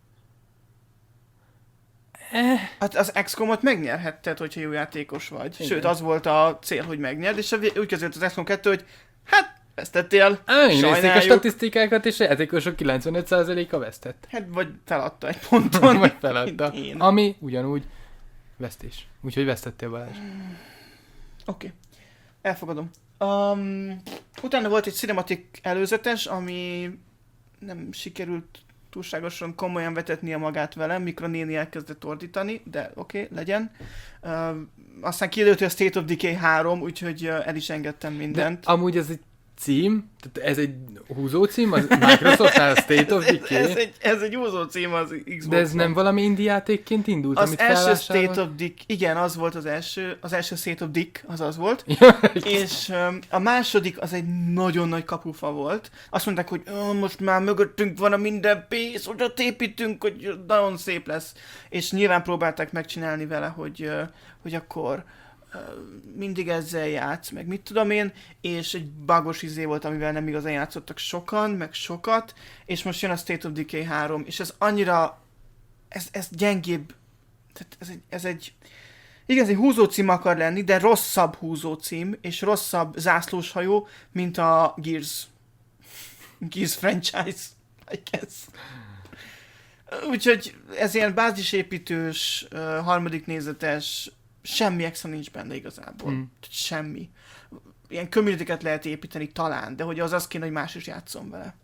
Speaker 2: Eh.
Speaker 1: Hát az iksz komot megnyerhetted, hogyha jó játékos vagy.
Speaker 2: Igen.
Speaker 1: Sőt, az volt a cél, hogy megnyerd, és úgy kezdődött az iksz kom kettő, hogy hát, vesztettél,
Speaker 2: sajnáljuk. A statisztikákat, és a játékosok kilencvenöt százaléka vesztett.
Speaker 1: Hát, vagy feladta egy ponton.
Speaker 2: Vagy feladta. Ami ugyanúgy vesztés. Úgyhogy vesztettél, Balázs.
Speaker 1: Oké. Okay. Elfogadom. Um, utána volt egy cinematic előzetes, ami nem sikerült túlságosan komolyan vetetnie magát velem, mikor a néni elkezdett ordítani, de oké, okay, legyen. Uh, aztán kiderült, hogy a State of Decay három, úgyhogy uh, el is engedtem mindent.
Speaker 2: De amúgy ez egy cím, tehát ez egy húzó cím, az Microsoftnál a State of Decay.
Speaker 1: ez, ez, egy, ez egy húzó cím az Xbox.
Speaker 2: De ez nem valami indie játékként indult,
Speaker 1: az
Speaker 2: amit
Speaker 1: első State of Decay, igen, az volt az első, az első State of Decay, az az volt. És um, a második az egy nagyon nagy kapufa volt. Azt mondták, hogy oh, most már mögöttünk van a minden pénz, oda építünk, hogy nagyon szép lesz. És nyilván próbálták megcsinálni vele, hogy, uh, hogy akkor mindig ezzel játsz, meg mit tudom én, és egy bugos izé volt, amivel nem igazán játszottak sokan, meg sokat, és most jön a State of Decay három, és ez annyira, ez, ez gyengébb, tehát ez egy, ez egy igazi húzócím akar lenni, de rosszabb húzócím, és rosszabb zászlóshajó, mint a Gears. Gears franchise, I guess. Úgyhogy ez ilyen bázisépítős, harmadik nézetes, semmi extra nincs benne igazából. Mm. Semmi. Ilyen community-ket lehet építeni talán, de hogy az az kéne, hogy más is játszom vele.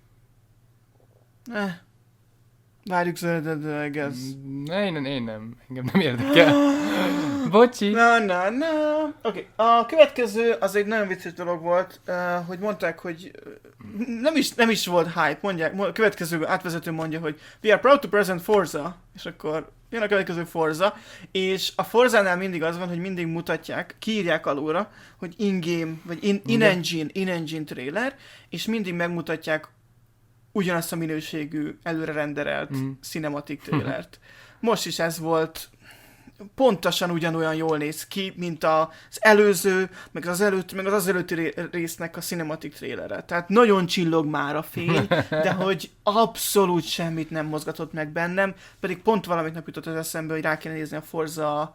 Speaker 1: Eh. Várjuk szeretettel, I guess.
Speaker 2: Ne, én, én nem. Engem nem érdekel. Bocsi.
Speaker 1: Na, na, na. Oké. Okay. A következő az egy nagyon vicces dolog volt, uh, hogy mondták, hogy uh, nem, is, nem is volt hype. Mondják, a következő átvezető mondja, hogy we are proud to present Forza. És akkor jön a következő Forza, és a Forzánál mindig az van, hogy mindig mutatják, kiírják alulra, hogy in-game, vagy in, in-engine, in-engine trailer, és mindig megmutatják ugyanazt a minőségű, előre renderelt mm. cinematic trailert. Most is ez volt, pontosan ugyanolyan jól néz ki, mint az előző, meg az előtt, meg az az előtti résznek a cinematic trailere. Tehát nagyon csillog már a fény, de hogy abszolút semmit nem mozgatott meg bennem, pedig pont valamit nap jutott az eszembe, hogy rá kéne nézni a Forza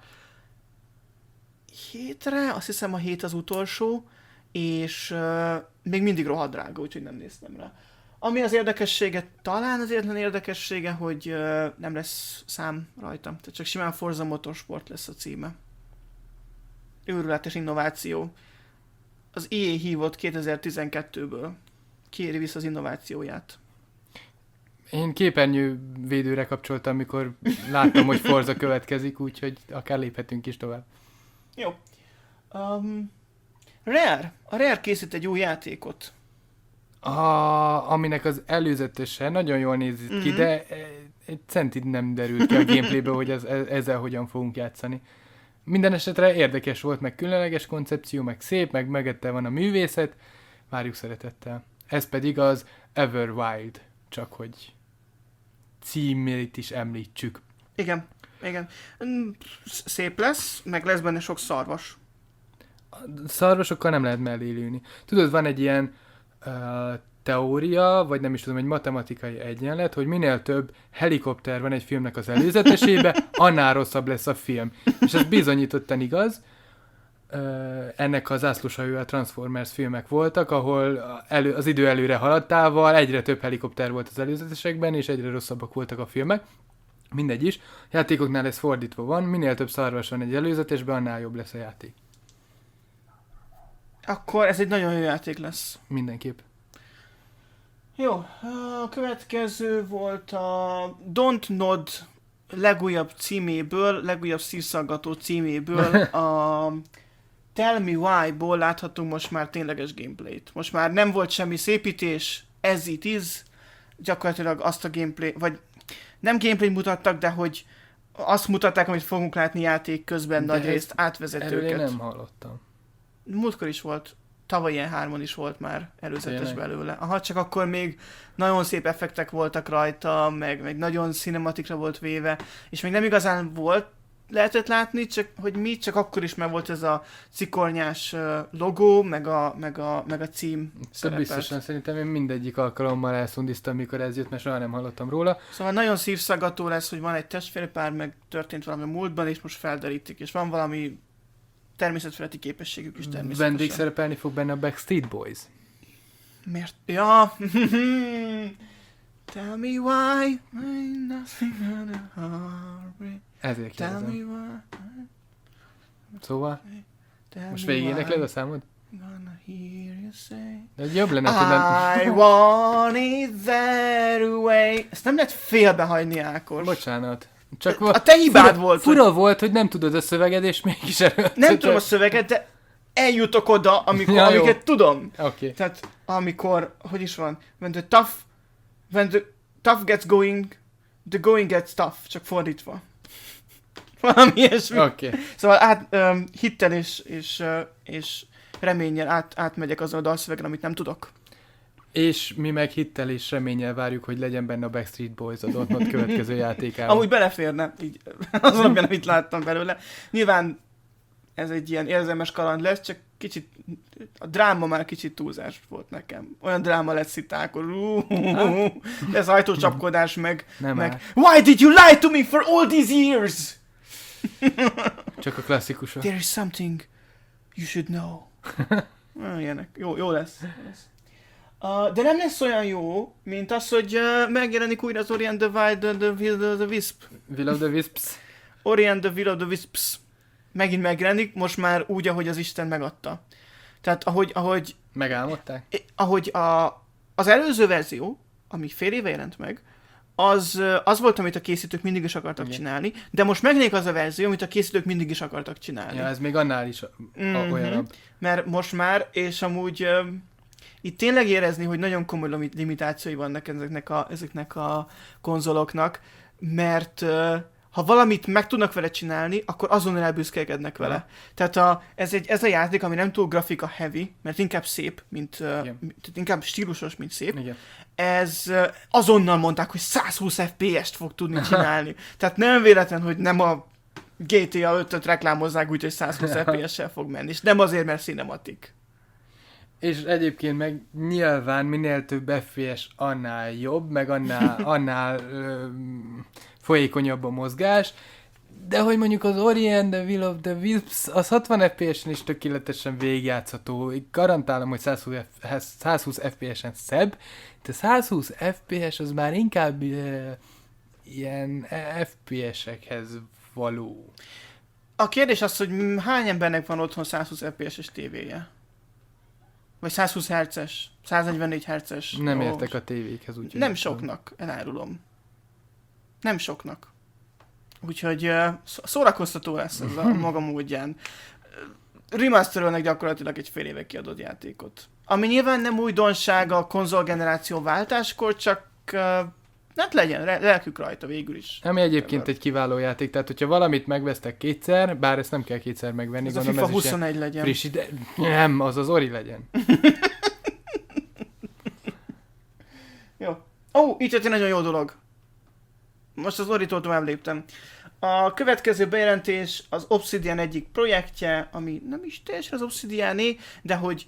Speaker 1: hétre, azt hiszem a hét az utolsó, és uh, még mindig rohadt drága, úgyhogy nem néztem rá. Ami az érdekessége, talán az egyetlen érdekessége, hogy uh, nem lesz szám rajta. Tehát csak simán Forza Motorsport lesz a címe. Őrületes innováció. Az í á hívott kétezer-tizenkettőből. Kéri vissza az innovációját.
Speaker 2: Én képernyővédőre kapcsoltam, amikor láttam, hogy Forza következik, úgyhogy akár léphetünk is tovább.
Speaker 1: Jó. Um, Rare. A Rare készít egy új játékot.
Speaker 2: A, aminek az előzetese nagyon jól néz ki, mm-hmm. de egy centit nem derült ki a gameplayből, hogy ez, ezzel hogyan fogunk játszani. Minden esetre érdekes volt, meg különleges koncepció, meg szép, meg megette van a művészet, várjuk szeretettel. Ez pedig az Everwild, csak hogy címét is említsük.
Speaker 1: Igen, igen. Szép lesz, meg lesz benne sok szarvas.
Speaker 2: A szarvasokkal nem lehet mellé lőni. Tudod, van egy ilyen Uh, teória, vagy nem is tudom, egy matematikai egyenlet, hogy minél több helikopter van egy filmnek az előzetesébe, annál rosszabb lesz a film. És ez bizonyítottan igaz. Ennek az zászlóshajó a Transformers filmek voltak, ahol elő, az idő előre haladtával egyre több helikopter volt az előzetesekben, és egyre rosszabbak voltak a filmek. Mindegy is. Játékoknál ez fordítva van, minél több szarvas van egy előzetesben, annál jobb lesz a játék.
Speaker 1: Akkor ez egy nagyon jó játék lesz.
Speaker 2: Mindenképp.
Speaker 1: Jó, a következő volt a Don't Nod legújabb címéből, legújabb szívszaggató címéből a Tell Me Why-ból láthatunk most már tényleges gameplayt. Most már nem volt semmi szépítés, as it is, gyakorlatilag azt a gameplay, vagy nem gameplay mutattak, de hogy azt mutatták, amit fogunk látni játék közben, nagy részt átvezetőket.
Speaker 2: Erről én nem hallottam.
Speaker 1: Múltkor is volt, tavaly ilyen hárman is volt már előzetes Tényleg? belőle. Aha, csak akkor még nagyon szép effektek voltak rajta, meg, meg nagyon cinematikra volt véve, és még nem igazán volt, lehetett látni, csak hogy mi, csak akkor is meg volt ez a cikornyás logó, meg a, meg a, meg a cím szerepelt.
Speaker 2: Biztosan szerintem én mindegyik alkalommal elszundiztam, mikor ez jött, mert soha nem hallottam róla.
Speaker 1: Szóval nagyon szívszaggató lesz, hogy van egy testvérpár, meg történt valami a múltban, és most felderítik, és van valami természetfeletti képességük is természetesen.
Speaker 2: Vendég szerepelni fog benne a Backstreet Boys.
Speaker 1: Miért? Ja! Tell me why, ain't nothing but a heartbreak.
Speaker 2: Ezért
Speaker 1: Tell me
Speaker 2: kérdezem.
Speaker 1: why.
Speaker 2: Szóval,
Speaker 1: Tell
Speaker 2: most
Speaker 1: me
Speaker 2: végigénekled
Speaker 1: why
Speaker 2: a számod?
Speaker 1: gonna hear you say
Speaker 2: De jobb lenne, hogy
Speaker 1: I want it that way. Ezt nem lehet félbehagyni, Ákos.
Speaker 2: Bocsánat. Csak
Speaker 1: a te hibád
Speaker 2: fura,
Speaker 1: volt.
Speaker 2: Fura hogy... volt, hogy nem tudod a szöveged, és mégis előtt.
Speaker 1: Nem tudom a szöveget, de eljutok oda, amikor,
Speaker 2: ja,
Speaker 1: amiket jó. tudom.
Speaker 2: Okay.
Speaker 1: Tehát amikor, hogy is van, when the tough, when the tough gets going, the going gets tough, csak fordítva. Valami ilyesmi.
Speaker 2: Okay.
Speaker 1: Szóval át, um, hittel és, és, uh, és reménnyel át, átmegyek azon a dalszövegen, amit nem tudok.
Speaker 2: És mi meg hittel és reménnyel várjuk, hogy legyen benne a Backstreet Boys a Dortmund következő játékában.
Speaker 1: Amúgy beleférne, így az alapján, amit láttam belőle. Nyilván ez egy ilyen érzelmes kaland lesz, csak kicsit, a dráma már kicsit túlzás volt nekem. Olyan dráma lesz itt, akkor ez ajtócsapkodás, meg, meg Why did you lie to me for all these years?
Speaker 2: Csak a klasszikusok.
Speaker 1: There is something you should know. Ilyenek. Jó, jó lesz. Jó lesz. Uh, de nem lesz olyan jó, mint az, hogy uh, megjelenik újra az Ori and the Will, the, the, the, the Wisp.
Speaker 2: Will of the Wisps.
Speaker 1: Ori and the Will of the Wisps. Megint megjelenik, most már úgy, ahogy az Isten megadta. Tehát ahogy... ahogy
Speaker 2: Megálmodták?
Speaker 1: Ahogy a, az előző verzió, ami fél éve jelent meg, az, az volt, amit a készítők mindig is akartak Igen. csinálni, de most megjelenik az a verzió, amit a készítők mindig is akartak csinálni.
Speaker 2: Ja, ez még annál is mm-hmm. olyanabb.
Speaker 1: Mert most már, és amúgy... Itt tényleg érezni, hogy nagyon komoly limitációi vannak ezeknek a, ezeknek a konzoloknak, mert uh, ha valamit meg tudnak vele csinálni, akkor azonnal elbüszkélkednek vele. Ja. Tehát a, ez, egy, ez a játék, ami nem túl grafika heavy, mert inkább szép, mint, uh, inkább stílusos, mint szép.
Speaker 2: Igen.
Speaker 1: Ez uh, azonnal mondták, hogy száz húsz ef pé est fog tudni csinálni. Tehát nem véletlen, hogy nem a gé té á ötöt reklámozzák úgy, hogy száz húsz ef pé essel fog menni, és nem azért, mert cinematik.
Speaker 2: És egyébként meg nyilván minél több ef pé es annál jobb, meg annál, annál ö, folyékonyabb a mozgás, de hogy mondjuk az Ori and the Will of the Wisps, az hatvan ef pé esen is tökéletesen végigjátszható. Garantálom, hogy száz húsz ef pé esen szebb, de száz húsz ef pé es az már inkább ö, ilyen ef pé esekhez való.
Speaker 1: A kérdés az, hogy hány embernek van otthon száz húsz ef pé es-es tévéje? Vagy száz húsz hertzes, száz negyvennégy hertzes.
Speaker 2: Nem ó, értek a tévékhez, úgyhogy...
Speaker 1: Nem soknak, elárulom. Nem soknak. Úgyhogy uh, szórakoztató lesz ez a maga módján. Remasterolnak gyakorlatilag egy fél éve kiadott játékot. Ami nyilván nem újdonság a konzolgeneráció váltáskor, csak uh, hát legyen, lelkük rajta végül is.
Speaker 2: Ami egyébként egy kiváló játék, tehát hogyha valamit megvesztek kétszer, bár ezt nem kell kétszer megvenni.
Speaker 1: Ez
Speaker 2: gondolom,
Speaker 1: a FIFA huszonegy legyen.
Speaker 2: Friss ide... Nem, az az Ori legyen.
Speaker 1: Jó. Ó, oh, itt jött egy nagyon jó dolog. Most az Oritól tovább léptem. A következő bejelentés az Obsidian egyik projektje, ami nem is teljesen az Obsidiané, de hogy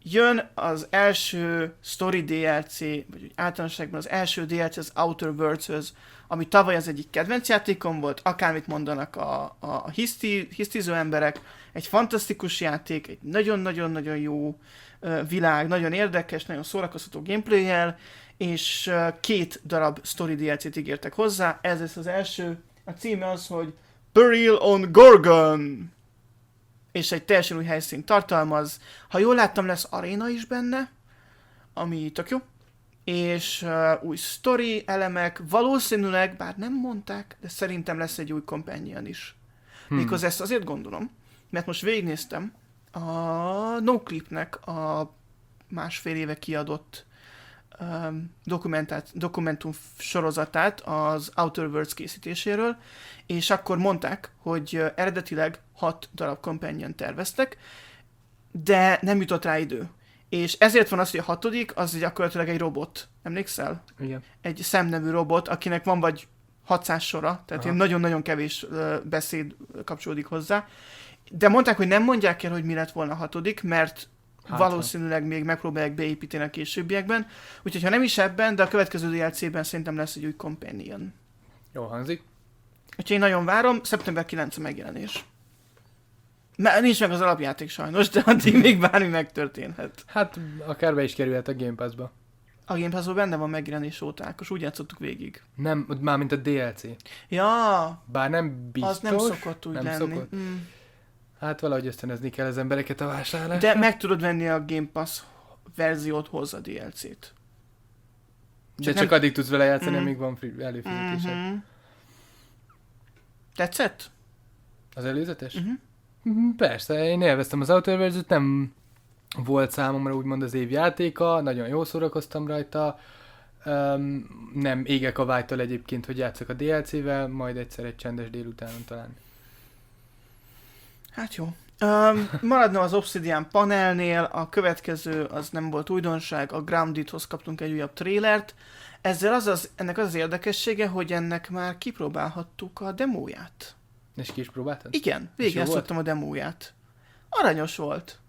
Speaker 1: Jön az első Story dé el cé, vagy általánosságban az első dé el cé az Outer Worlds-höz, ami tavaly az egyik kedvenc játékom volt, akármit mondanak a, a, a hiszti, hisztiző emberek. Egy fantasztikus játék, egy nagyon-nagyon-nagyon jó uh, világ, nagyon érdekes, nagyon szórakoztató gameplay-jel, és uh, két darab Story dé el cét ígértek hozzá. Ez lesz az első. A címe az, hogy Peril on Gorgon! És egy teljesen új helyszínt tartalmaz. Ha jól láttam, lesz aréna is benne, ami tök jó. És uh, új story elemek, valószínűleg, bár nem mondták, de szerintem lesz egy új companion is. Hmm. Mikor ezt azért gondolom, mert most végignéztem a Noclipnek a másfél éve kiadott um, dokumentum sorozatát az Outer Worlds készítéséről, és akkor mondták, hogy uh, eredetileg hat darab companion terveztek, de nem jutott rá idő. És ezért van az, hogy a hatodik, az gyakorlatilag egy robot. Emlékszel?
Speaker 2: Igen.
Speaker 1: Egy szemnevű robot, akinek van vagy hatszáz sora, tehát ilyen nagyon-nagyon kevés uh, beszéd kapcsolódik hozzá. De mondták, hogy nem mondják el, hogy mi lett volna a hatodik, mert hát, valószínűleg még megpróbálják beépíteni a későbbiekben. Úgyhogy ha nem is ebben, de a következő dé el cében szerintem lesz egy új companion.
Speaker 2: Jó hangzik.
Speaker 1: Úgyhogy én nagyon várom, szeptember kilencedike a megjelenés. Mert nincs meg az alapjáték sajnos, de addig még bármi megtörténhet.
Speaker 2: Hát akár be is kerülhet a Game Pass-ba.
Speaker 1: A Game Pass-ban benne van megjelenés óta, Ákos, úgy játszottuk végig.
Speaker 2: Nem, már mint a dé el cé.
Speaker 1: Ja,
Speaker 2: Bár nem biztos.
Speaker 1: az nem szokott úgy
Speaker 2: nem
Speaker 1: lenni.
Speaker 2: Szokott.
Speaker 1: Mm.
Speaker 2: Hát valahogy ösztönözni kell az embereket a vásárlásra.
Speaker 1: De meg tudod venni a Game Pass verziót hozzá a dé el cét.
Speaker 2: De csak, csak
Speaker 1: nem...
Speaker 2: addig tudsz vele játszani,
Speaker 1: Mm.
Speaker 2: amíg van free előfizetésed.
Speaker 1: Mm-hmm. Tetszett?
Speaker 2: Az előzetes?
Speaker 1: Mm-hmm.
Speaker 2: Persze, én élveztem az Outer Worlds-et, nem volt számomra úgymond az év játéka, nagyon jól szórakoztam rajta, um, nem égek a vágytól egyébként, hogy játszok a dé el cével, majd egyszer egy csendes délutánon talán.
Speaker 1: Hát jó. Um, maradna az Obsidian panelnél, a következő az nem volt újdonság, a Groundedhoz kaptunk egy újabb trélert. Ezzel az az, ennek az az érdekessége, hogy ennek már kipróbálhattuk a demóját.
Speaker 2: És ki is próbáltad?
Speaker 1: Igen, végigjátszottam a demóját. Aranyos volt.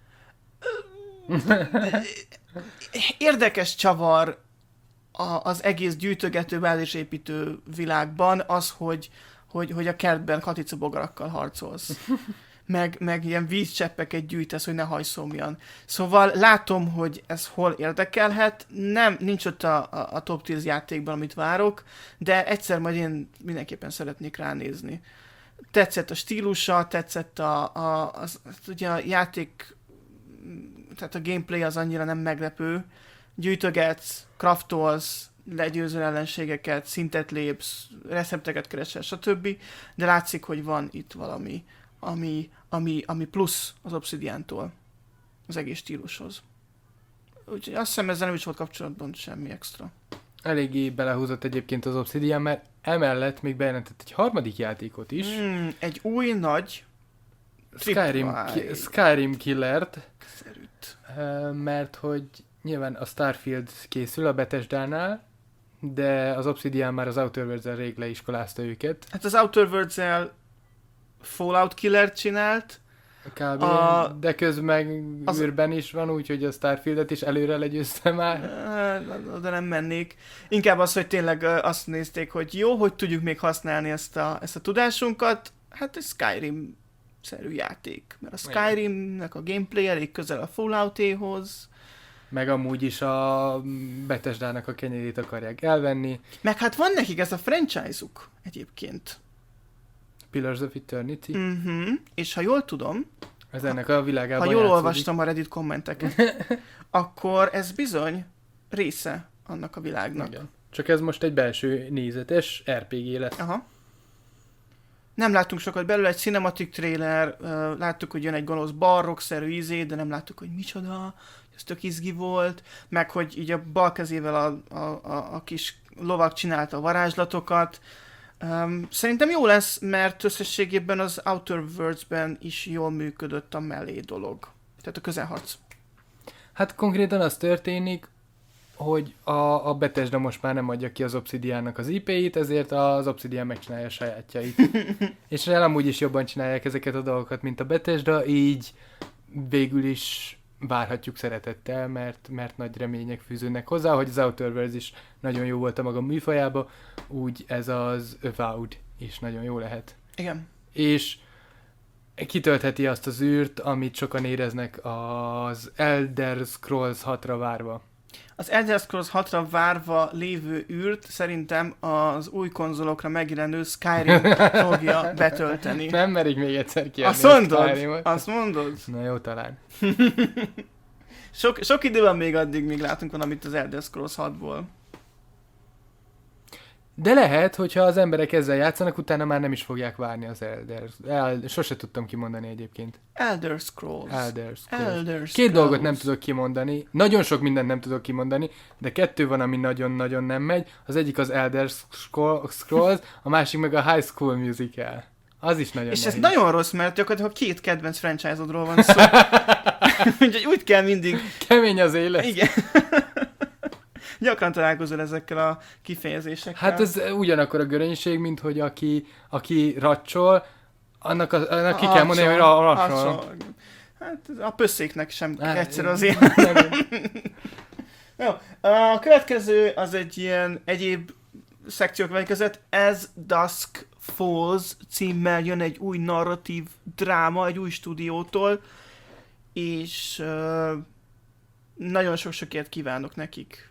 Speaker 1: Érdekes csavar a, az egész gyűjtögető, bázisépítő világban az, hogy, hogy, hogy a kertben katicabogarakkal harcolsz. Meg, meg ilyen vízcseppeket gyűjtesz, hogy ne hajszomjan. Szóval látom, hogy ez hol érdekelhet. Nem, nincs ott a, a, a top tíz játékban, amit várok, de egyszer majd én mindenképpen szeretnék ránézni. Tetszett a stílusa, tetszett a, a, az, az, ugye a játék, tehát a gameplay az annyira nem meglepő. Gyűjtögetsz, craftolsz, legyőzöl ellenségeket, szintet lépsz, recepteket keresel, stb. De látszik, hogy van itt valami, ami, ami, ami plusz az Obsidiantól az egész stílushoz. Úgyhogy azt hiszem, ezzel nem is volt kapcsolatban semmi extra.
Speaker 2: Eléggé belehúzott egyébként az Obsidian, mert emellett még bejelentett egy harmadik játékot is.
Speaker 1: Mm, egy új nagy
Speaker 2: Skyrim, ki, Skyrim Killert.
Speaker 1: Szerűt.
Speaker 2: Mert hogy nyilván a Starfield készül a Bethesda-nál, de az Obsidian már az Outer Worlds-el rég leiskolázta őket.
Speaker 1: Hát az Outer Worlds-el Fallout Killert csinált.
Speaker 2: Kb.
Speaker 1: A...
Speaker 2: De közben meg
Speaker 1: az...
Speaker 2: űrben is van, úgyhogy a Starfieldet is előre legyőzte már.
Speaker 1: De nem mennék. Inkább az, hogy tényleg azt nézték, hogy jó, hogy tudjuk még használni ezt a, ezt a tudásunkat. Hát egy Skyrim-szerű játék. Mert a Skyrimnek a gameplay elég közel a Falloutéhoz.
Speaker 2: Meg amúgy is a Bethesdának a kenyerét akarják elvenni.
Speaker 1: Meg hát van nekik ez a franchise-uk egyébként.
Speaker 2: Pillars of Eternity.
Speaker 1: Uh-huh. És ha jól tudom,
Speaker 2: ez ennek a világában
Speaker 1: ha jól
Speaker 2: játszódik.
Speaker 1: olvastam a Reddit kommenteket, akkor ez bizony része annak a világnak.
Speaker 2: Igen. Csak ez most egy belső nézetes er pé gé lesz.
Speaker 1: Aha. Nem láttunk sokat belőle, egy cinematic trailer, uh, láttuk, hogy jön egy gonosz barrock-szerű ízé, de nem láttuk, hogy micsoda, ez tök izgi volt, meg hogy így a bal kezével a, a, a, a kis lovak csinálta a varázslatokat. Um, szerintem jó lesz, mert összességében az Outer Worlds-ben is jól működött a mellé dolog. Tehát a közelharc.
Speaker 2: Hát konkrétan az történik, hogy a, a Bethesda most már nem adja ki az Obsidiannak az í pé-it, ezért az Obsidian megcsinálja a sajátjait. És amúgy is jobban csinálják ezeket a dolgokat, mint a Bethesda, így végül is várhatjuk szeretettel, mert, mert nagy remények fűződnek hozzá, hogy az Outer Worlds is nagyon jó volt a maga műfajába, úgy ez az Avowed is nagyon jó lehet.
Speaker 1: Igen.
Speaker 2: És kitöltheti azt az űrt, amit sokan éreznek az Elder Scrolls hatra várva.
Speaker 1: Az Elder Scrolls hatra várva lévő űrt szerintem az új konzolokra megjelenő Skyrim fogja betölteni.
Speaker 2: Nem merik még egyszer kérni
Speaker 1: azt mondod?
Speaker 2: a Skyrimot.
Speaker 1: Azt mondod?
Speaker 2: Na jó, talán.
Speaker 1: sok, sok idő van még addig, míg látunk valamit az Elder Scrolls hatból.
Speaker 2: De lehet, hogyha az emberek ezzel játszanak, utána már nem is fogják várni az Elder. El, sose tudtam kimondani egyébként.
Speaker 1: Elder Scrolls.
Speaker 2: Elder Scrolls.
Speaker 1: Elder Scrolls.
Speaker 2: Két dolgot nem tudok kimondani. Nagyon sok mindent nem tudok kimondani, de kettő van, ami nagyon-nagyon nem megy. Az egyik az Elder Scrolls, a másik meg a High School Musical. Az is nagyon
Speaker 1: És
Speaker 2: nehéz.
Speaker 1: ez nagyon rossz, mert gyakorlatilag két kedvenc franchise-odról van szó. Úgyhogy úgy kell mindig...
Speaker 2: Kemény az élet.
Speaker 1: Igen. Gyakran találkozol ezekkel a kifejezésekkel.
Speaker 2: Hát ez ugyanakkor a görönység, mint hogy aki, aki racsol, annak, a, annak ki kell mondani, hogy ra- racsol.
Speaker 1: Hát a pösszéknek sem
Speaker 2: Hát,
Speaker 1: egyszer az élet. Jó, a következő az egy ilyen egyéb szekciók között, As Dusk Falls címmel jön egy új narratív dráma, egy új stúdiótól, és uh, nagyon sok-sokért kívánok nekik.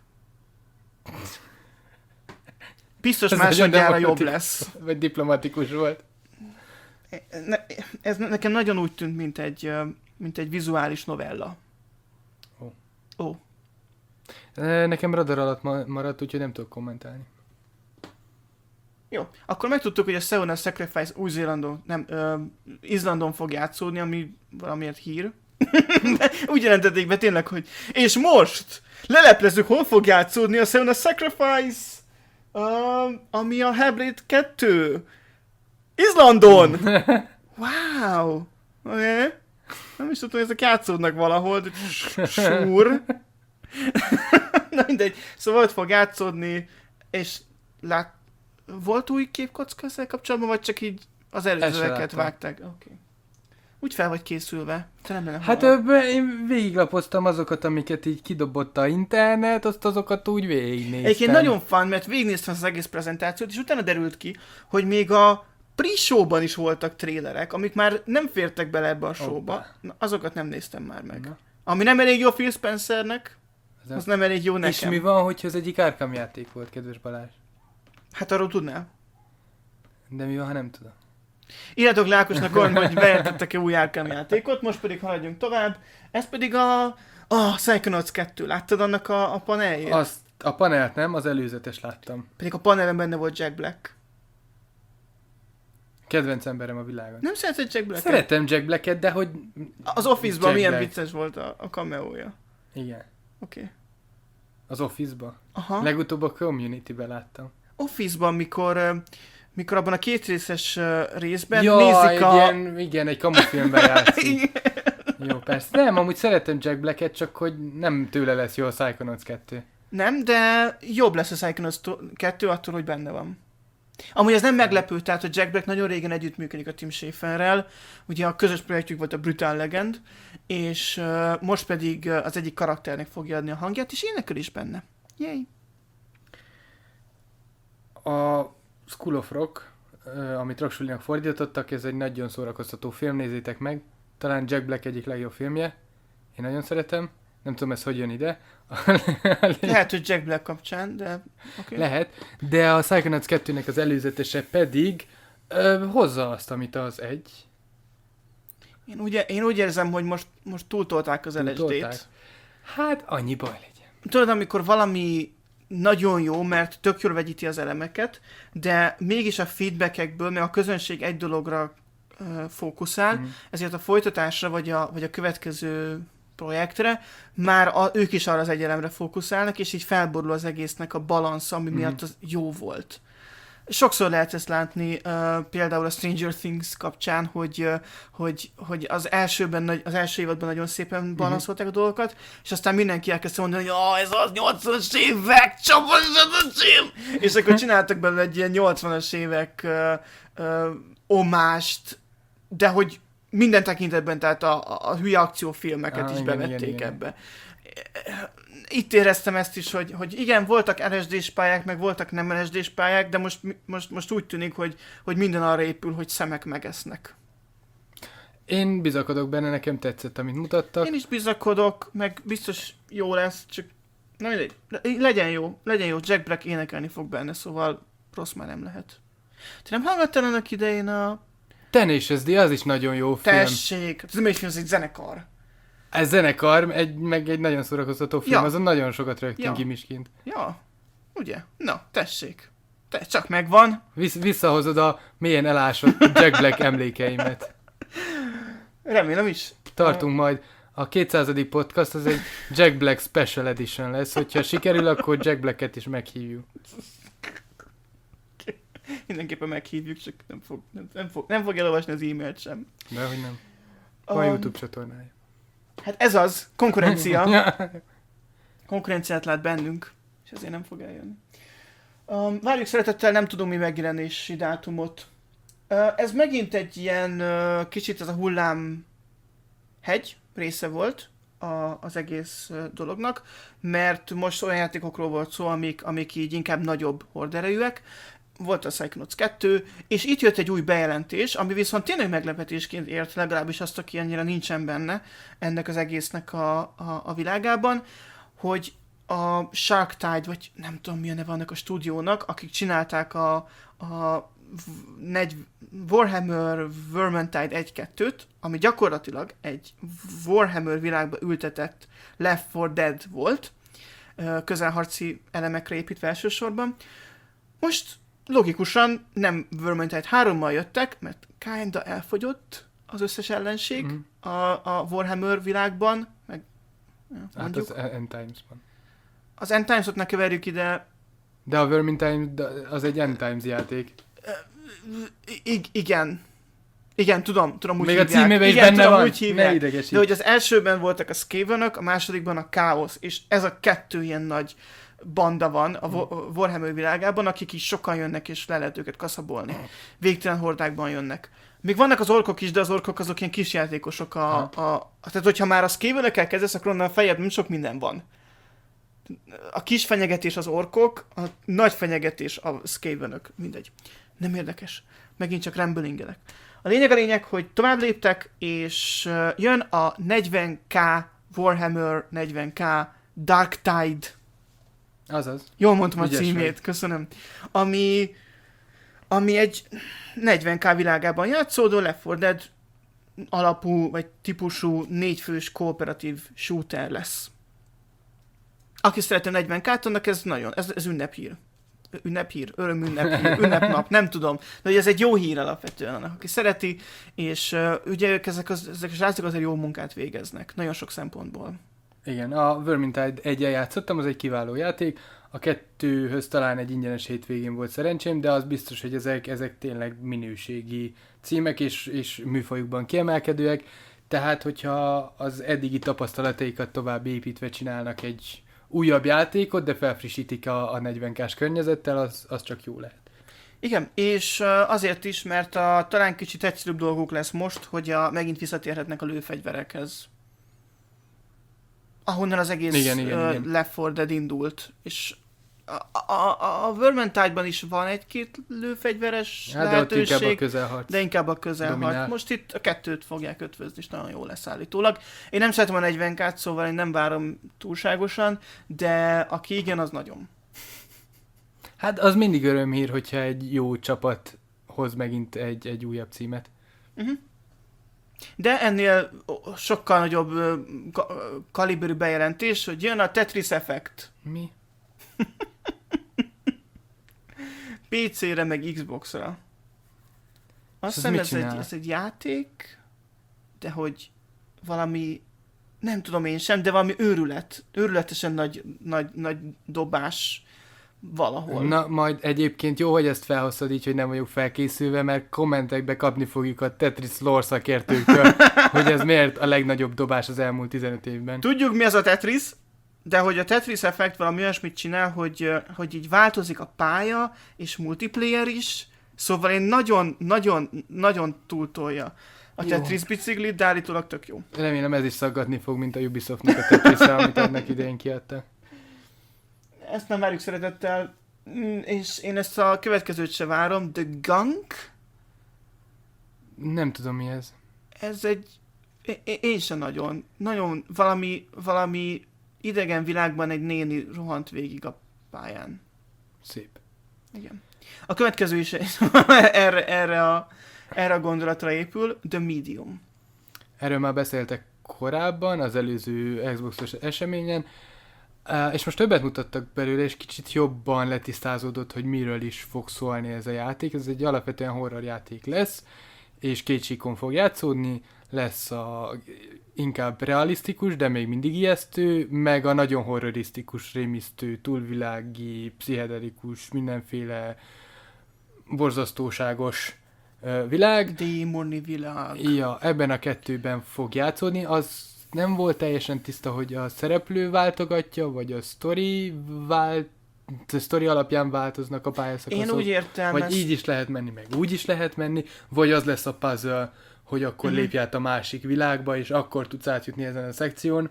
Speaker 1: Biztos
Speaker 2: ez
Speaker 1: másodjára jobb lesz.
Speaker 2: Vagy diplomatikus volt.
Speaker 1: Ne, ez nekem nagyon úgy tűnt, mint egy, mint egy vizuális novella.
Speaker 2: Ó.
Speaker 1: Ó.
Speaker 2: Nekem radar alatt maradt, úgyhogy nem tudok kommentálni.
Speaker 1: Jó, akkor megtudtuk, hogy a Seona Sacrifice Új-Zélandon, nem, ö, Izlandon fog játszódni, ami valamiért hír. Úgy jelentették be tényleg, hogy és most leleplezzük, hol fog játszódni a Seona Sacrifice, uh, ami a Hellblade kettő. Izlandon! Wow! Okay. Nem is tudtam, hogy ezek játszódnak valahol, de súr. Na mindegy, szóval ott fog játszódni, és lát... volt új képkocka ezzel kapcsolatban, vagy csak így az előzőeket vágták? Oké. Okay. Úgy fel vagy készülve. Te nem lenne
Speaker 2: hát öbb, én végiglapoztam azokat, amiket így kidobott a internet, azt azokat úgy végignéztem.
Speaker 1: Egyébként nagyon fun, mert végignéztem az egész prezentációt, és utána derült ki, hogy még a pre-showban is voltak trélerek, amik már nem fértek bele ebbe a showba. Na, azokat nem néztem már meg. Na. Ami nem elég jó Phil Spencernek, az, az nem elég jó nekem.
Speaker 2: És mi van, hogyha ez egyik Arkham játék volt, kedves Balázs?
Speaker 1: Hát arról tudnál.
Speaker 2: De mi van, ha nem tudom?
Speaker 1: Írjátok le Ákosnak, hogy bejelentettek-e új Arkham játékot, most pedig haladjunk tovább. Ez pedig a, a Psychonauts kettő. Láttad annak a, a paneljét?
Speaker 2: Azt, a panelt nem, az előzetes láttam.
Speaker 1: Pedig a panelen benne volt Jack Black.
Speaker 2: Kedvenc emberem a világon.
Speaker 1: Nem szereted Jack Black-et?
Speaker 2: Szeretem Jack Black-et, de hogy...
Speaker 1: Az Office-ban
Speaker 2: Jack
Speaker 1: milyen
Speaker 2: Black.
Speaker 1: vicces volt a, a cameója.
Speaker 2: Igen.
Speaker 1: Oké. Okay.
Speaker 2: Az Office-ban?
Speaker 1: Aha.
Speaker 2: Legutóbb a Community-ben láttam.
Speaker 1: Office-ban, mikor, mikor abban a kétrészes részben
Speaker 2: ja,
Speaker 1: nézik a...
Speaker 2: ilyen, igen, egy kamufilmben játszik. Jó, persze. Nem, amúgy szeretem Jack Black-et, csak hogy nem tőle lesz jó a Psychonauts kettő.
Speaker 1: Nem, de jobb lesz a Psychonauts kettő attól, hogy benne van. Amúgy ez nem meglepő, tehát hogy Jack Black nagyon régen együttműködik a Tim Schaferrel, ugye a közös projektjük volt a Brutal Legend, és uh, most pedig uh, az egyik karakternek fogja adni a hangját, és énekel is benne. Yay!
Speaker 2: A School of Rock, uh, amit Rock Sulinak fordítottak, ez egy nagyon szórakoztató film, nézzétek meg. Talán Jack Black egyik legjobb filmje. Én nagyon szeretem. Nem tudom, ez hogy jön ide.
Speaker 1: Lehet, hogy Jack Black kapcsán, de... Okay.
Speaker 2: Lehet, de a Psychonauts kettőnek az előzetese pedig ö, hozza azt, amit az egy.
Speaker 1: Én úgy, én úgy érzem, hogy most, most túltolták az el es dét.
Speaker 2: Hát, annyi baj legyen.
Speaker 1: Tudod, amikor valami nagyon jó, mert tök jól vegyíti az elemeket, de mégis a feedbackekből, mert a közönség egy dologra uh, fókuszál, mm. ezért a folytatásra, vagy a, vagy a következő projektre, már a, ők is arra az egy elemre fókuszálnak, és így felborul az egésznek a balansz, ami mm. miatt az jó volt. Sokszor lehet ezt látni, uh, például a Stranger Things kapcsán, hogy, uh, hogy, hogy az elsőben, az első évadban nagyon szépen balanszolták mm-hmm. a dolgokat, és aztán mindenki elkezdte mondani, hogy oh, ez az nyolcvanas évek, csapatos év! És akkor csináltak belőle egy ilyen nyolcvanas évek uh, uh, omást, de hogy minden tekintetben, tehát a, a, a hülye akciófilmeket
Speaker 2: ah,
Speaker 1: is
Speaker 2: igen,
Speaker 1: bevették
Speaker 2: igen, igen.
Speaker 1: ebbe. Itt éreztem ezt is, hogy, hogy igen, voltak el es dés pályák, meg voltak nem el es dés pályák, de most, most, most úgy tűnik, hogy, hogy minden arra épül, hogy szemek megesznek.
Speaker 2: Én bizakodok benne, nekem tetszett, amit mutattak.
Speaker 1: Én is bizakodok, meg biztos jó lesz, csak na mindegy, legyen jó, legyen jó, Jack Black énekelni fog benne, szóval rossz már nem lehet. Te nem hallgattál annak idején a...
Speaker 2: Tenacious D, az is nagyon jó film.
Speaker 1: Tessék, ez nem egy film, ez egy zenekar.
Speaker 2: Ez zenekar, egy, meg egy nagyon szórakoztató film,
Speaker 1: Ja.
Speaker 2: azon nagyon sokat rögtünk
Speaker 1: Ja.
Speaker 2: Gimisként.
Speaker 1: Ja, ugye? Na, tessék. Te, csak megvan.
Speaker 2: Visz, visszahozod a mélyen elásott Jack Black emlékeimet.
Speaker 1: Remélem is.
Speaker 2: Tartunk majd. A kétszázadik podcast az egy Jack Black Special Edition lesz, hogyha sikerül, akkor Jack Blacket is meghívjuk.
Speaker 1: Mindenképpen meghívjuk, csak nem fog, nem, nem fog, nem fog elolvasni az e-mailt sem.
Speaker 2: De hogy nem. Van
Speaker 1: Um,
Speaker 2: YouTube csatornája.
Speaker 1: Hát ez az, konkurencia. Konkurenciát lát bennünk, és ezért nem fog eljönni. Um, várjuk szeretettel, nem tudom mi megjelenési dátumot. Uh, ez megint egy ilyen uh, kicsit ez a hullám hegy része volt a, az egész uh, dolognak, mert most olyan játékokról volt szó, amik, amik így inkább nagyobb horderejűek. Volt a Psychonauts kettő, és itt jött egy új bejelentés, ami viszont tényleg meglepetésként ért, legalábbis azt, aki annyira nincsen benne ennek az egésznek a, a, a világában, hogy a Shark Tide, vagy nem tudom mi a neve annak a stúdiónak, akik csinálták a, a negy, Warhammer Vermintide egy-kettőt, ami gyakorlatilag egy Warhammer világba ültetett Left four Dead volt, közelharci elemekre építve elsősorban. Most logikusan nem Vermintide hárommal jöttek, mert kinda elfogyott az összes ellenség mm. a, a Warhammer világban, meg ja,
Speaker 2: hát az End Times-ban.
Speaker 1: Az End Times-ot ne keverjük ide.
Speaker 2: De a Vermintide az egy End Times játék.
Speaker 1: I- igen. Igen, tudom, tudom úgy
Speaker 2: még
Speaker 1: hívják.
Speaker 2: a címében is
Speaker 1: igen,
Speaker 2: benne van,
Speaker 1: úgy hívják.
Speaker 2: ne idegesít.
Speaker 1: De hogy az elsőben voltak a Skavenök, a másodikban a Chaos, és ez a kettő ilyen nagy banda van a Warhammer világában, akik is sokan jönnek, és le lehet őket kaszabolni. Végtelen hordákban jönnek. Még vannak az orkok is, de az orkok azok ilyen kis játékosok. A, a, a, tehát, hogyha már a Skavenökkel kezdesz, akkor onnan feljebb nem sok minden van. A kis fenyegetés az orkok, a nagy fenyegetés a Skavenök. Mindegy. Nem érdekes. Megint csak ramblinggelek. A lényeg a lényeg, hogy tovább léptek, és jön a negyven ká Warhammer negyven ká Dark Tide.
Speaker 2: Azaz.
Speaker 1: Jól mondtam a
Speaker 2: Ügyes
Speaker 1: címét,
Speaker 2: vagy.
Speaker 1: köszönöm. Ami, ami egy negyven ká világában játszódó Left four Dead alapú, vagy típusú négyfős kooperatív shooter lesz. Aki szereti negyven kát, annak ez nagyon, ez, ez ünnephír. Ünnephír, öröm ünnephír, ünnepnap, nem tudom. De hogy ez egy jó hír alapvetően annak, aki szereti, és uh, ugye ők ezek, az, ezek a srácok azért jó munkát végeznek, nagyon sok szempontból.
Speaker 2: Igen, a Vermintide egyen játszottam, az egy kiváló játék. A kettőhöz talán egy ingyenes hétvégén volt szerencsém, de az biztos, hogy ezek, ezek tényleg minőségi címek és, és műfajukban kiemelkedőek. Tehát, hogyha az eddigi tapasztalataikat tovább építve csinálnak egy újabb játékot, de felfrissítik a, a negyven kás környezettel, az, az csak jó lehet.
Speaker 1: Igen, és uh, azért is, mert a talán kicsit egyszerűbb dolguk lesz most, hogy a, megint visszatérhetnek a lőfegyverekhez. Ahonnan az egész
Speaker 2: igen, igen,
Speaker 1: uh,
Speaker 2: igen.
Speaker 1: Left four Dead indult. És a, a, a, a Vermintide-ban is van egy-két lőfegyveres
Speaker 2: Hát, de ott
Speaker 1: lehetőség,
Speaker 2: inkább a közelharc.
Speaker 1: de inkább a közelharc.
Speaker 2: dominál.
Speaker 1: Most itt a kettőt fogják ötvözni, és nagyon jó lesz állítólag. Én nem szeretem a negyven kát, szóval én nem várom túlságosan, de aki igen, az nagyon.
Speaker 2: Hát az mindig örömhír, hogyha egy jó csapat hoz megint egy, egy újabb címet.
Speaker 1: Uh-huh. De ennél sokkal nagyobb ö, ka- kaliberű bejelentés, hogy jön a Tetris Effect.
Speaker 2: Mi?
Speaker 1: pé cére meg Xboxra. Azt hiszem
Speaker 2: mit
Speaker 1: ez egy,
Speaker 2: csinál?
Speaker 1: ez egy játék, de hogy valami, nem tudom én sem, de valami őrület, őrületesen nagy, nagy, nagy dobás valahol.
Speaker 2: Na, majd egyébként jó, hogy ezt felhoztad így, hogy nem vagyok felkészülve, mert kommentekbe kapni fogjuk a Tetris lore szakértőktől, hogy ez miért a legnagyobb dobás az elmúlt tizenöt évben.
Speaker 1: Tudjuk, mi az a Tetris, de hogy a Tetris Effect valami olyasmit csinál, hogy, hogy így változik a pálya, és multiplayer is, szóval én nagyon, nagyon, nagyon túltolja. a Tetris biciklit, de állítólag tök jó.
Speaker 2: Remélem ez is szaggatni fog, mint a Ubisoftnak a Tetris-e, amit annak idején kiadta.
Speaker 1: Ezt nem várjuk szeretettel, és én ezt a következőt se várom. The Gunk?
Speaker 2: Nem tudom, mi ez.
Speaker 1: Ez egy... Én sem nagyon. Nagyon valami, valami idegen világban egy néni rohant végig a pályán.
Speaker 2: Szép.
Speaker 1: Igen. A következő is erre, erre, a, erre a gondolatra épül. The Medium.
Speaker 2: Erről már beszéltek korábban, az előző Xboxos eseményen, Uh, és most többet mutattak belőle, és kicsit jobban letisztázódott, hogy miről is fog szólni ez a játék. Ez egy alapvetően horror játék lesz, és két síkon fog játszódni. Lesz a inkább realisztikus, de még mindig ijesztő, meg a nagyon horrorisztikus, rémisztő, túlvilági, pszichedelikus, mindenféle borzasztóságos uh, világ.
Speaker 1: Démoni világ.
Speaker 2: Ja, ebben a kettőben fog játszódni. Az nem volt teljesen tiszta, hogy a szereplő váltogatja, vagy a sztori vált, a sztori alapján változnak a pályaszakaszok.
Speaker 1: Én úgy értelmez...
Speaker 2: Vagy így is lehet menni, meg úgy is lehet menni, vagy az lesz a puzzle, hogy akkor uh-huh. lépj át a másik világba, és akkor tudsz átjutni ezen a szekción.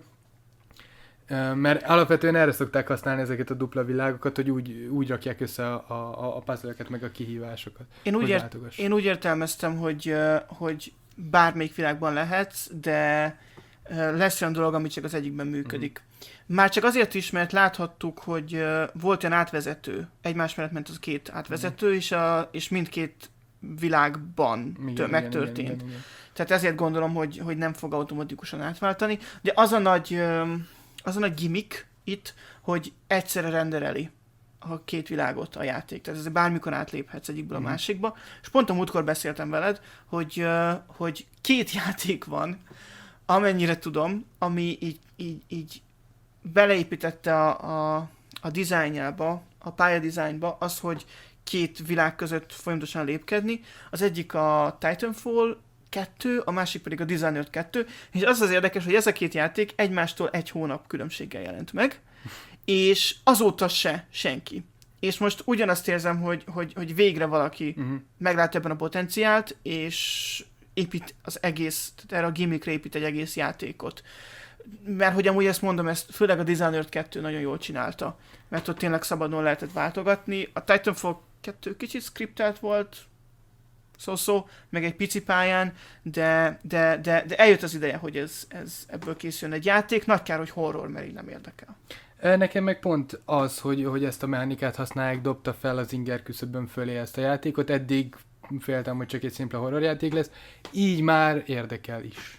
Speaker 2: Mert alapvetően erre szokták használni ezeket a dupla világokat, hogy úgy, úgy rakják össze a, a, a puzzle-eket, meg a kihívásokat.
Speaker 1: Én úgy, ért, én úgy értelmeztem, hogy, hogy bármelyik világban lehetsz, de lesz olyan dolog, ami csak az egyikben működik. Mm. Már csak azért is, mert láthattuk, hogy uh, volt olyan átvezető, egymás mellett ment az két átvezető, mm. és, a, és mindkét világban igen, tő, megtörtént. Igen, igen, igen. Tehát ezért gondolom, hogy, hogy nem fog automatikusan átváltani. De az a nagy, uh, az a nagy gimmick itt, hogy egyszerre rendereli a két világot a játék. Tehát ez bármikor átléphetsz egyikből mm. a másikba. És pont a múltkor beszéltem veled, hogy, uh, hogy két játék van, amennyire tudom, ami így, így, így beleépítette a, a, a dizájnjába, a pályadizájnba az, hogy két világ között folyamatosan lépkedni. Az egyik a Titanfall kettő, a másik pedig a Dishonored kettő, és az az érdekes, hogy ez a két játék egymástól egy hónap különbséggel jelent meg, és azóta se senki. És most ugyanazt érzem, hogy, hogy, hogy végre valaki uh-huh. meglát ebben a potenciált, és épít az egész, tehát erre a gimmickre épít egy egész játékot. Mert hogy amúgy ezt mondom, ezt főleg a Dishonored kettő nagyon jól csinálta, mert ott tényleg szabadon lehetett váltogatni. A Titanfall kettő kicsit skriptelt volt, szó-szó, meg egy pici pályán, de, de, de, de eljött az ideje, hogy ez, ez ebből készüljön egy játék. Nagy kár, hogy horror, mert így nem érdekel.
Speaker 2: Nekem meg pont az, hogy, hogy ezt a mechanikát használják, dobta fel az inger küszöbön fölé ezt a játékot. Eddig féltem, hogy csak egy szimpla horrorjáték lesz. Így már érdekel is.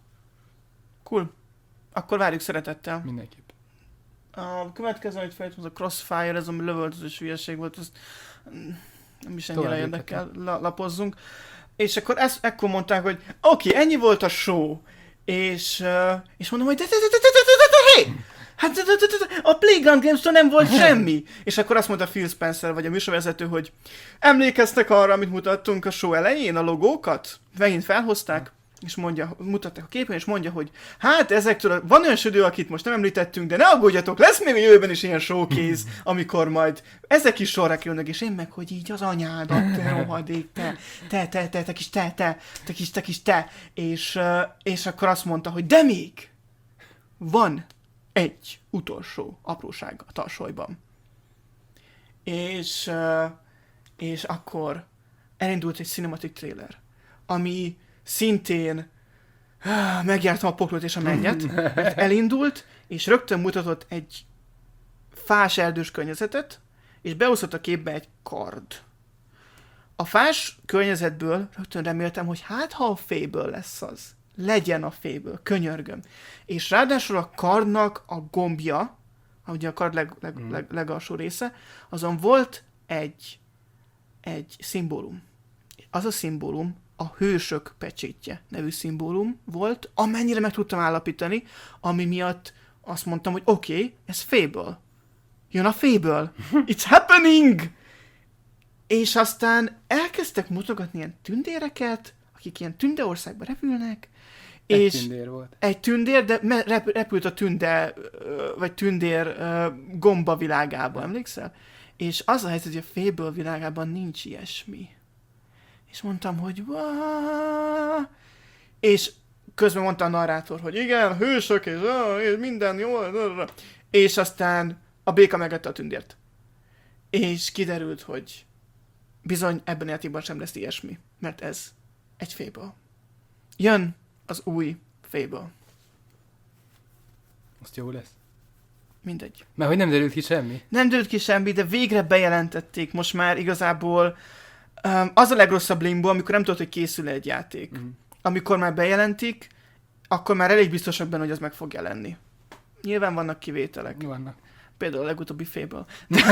Speaker 1: Cool. Akkor várjuk szeretettel.
Speaker 2: Mindenképp.
Speaker 1: A következő, amit felejtem, az a Crossfire, ez ami lövöldözős hülyeség volt, ez nem is ennyire érdekel, la, lapozzunk. És akkor ezt, ekkor mondták, hogy oké, okay, ennyi volt a show. És, uh, és mondom, hogy de, de, de, de, de, de, de, hé! Hát a Playground Games-től nem volt semmi. És akkor azt mondta Phil Spencer, vagy a műsorvezető, hogy emlékeztek arra, amit mutattunk a show elején, a logókat? Megint felhozták, és mondja, mutatták a képen, és mondja, hogy hát ezektől, van olyan södő, akit most nem említettünk, de ne aggódjatok, lesz még a jövőben is ilyen showcase, amikor majd ezek is sorra kerülnek, és én meg, hogy így az anyádat, te rohadék, te, te, te, te, te kis te, te, te kis, te kis te. És, és akkor azt mondta, hogy de még van egy utolsó apróság a tarsolyban. És, és akkor elindult egy cinematic trailer, ami szintén megjártam a poklot és a mennyet, mert elindult, és rögtön mutatott egy fás erdős környezetet, és beúszott a képbe egy kard. A fás környezetből rögtön reméltem, hogy hát ha a Fable lesz az. Legyen a Fable, könyörgöm. És ráadásul a kardnak a gombja, ugye a kard leg, leg, leg, legalsó része, azon volt egy, egy szimbólum. Az a szimbólum a hősök pecsétje nevű szimbólum volt, amennyire meg tudtam állapítani, ami miatt azt mondtam, hogy oké, okay, ez Fable. Jön a Fable. It's happening! És aztán elkezdtek mutogatni ilyen tündéreket, akik ilyen tündeországba repülnek.
Speaker 2: Egy
Speaker 1: és
Speaker 2: tündér volt.
Speaker 1: Egy tündér, de rep- repült a tünde, vagy tündér gomba világába, emlékszel? És az a helyzet, hogy a Fable világában nincs ilyesmi. És mondtam, hogy vá, és közben mondta a narrátor, hogy igen, hősök, és, és minden jó, és aztán a béka megette a tündért. És kiderült, hogy bizony ebben a játékban sem lesz ilyesmi, mert ez egy Fable. Jön az új Fable.
Speaker 2: Azt jó lesz.
Speaker 1: Mindegy.
Speaker 2: Mert hogy nem derült ki semmi?
Speaker 1: Nem derült ki semmi, de végre bejelentették most már igazából. Um, az a legrosszabb limbo, amikor nem tudod, hogy készül egy játék. Mm. Amikor már bejelentik, akkor már elég biztosak benne, hogy az meg fog jelenni. Nyilván vannak kivételek.
Speaker 2: Vannak.
Speaker 1: Például a legutóbbi Fable.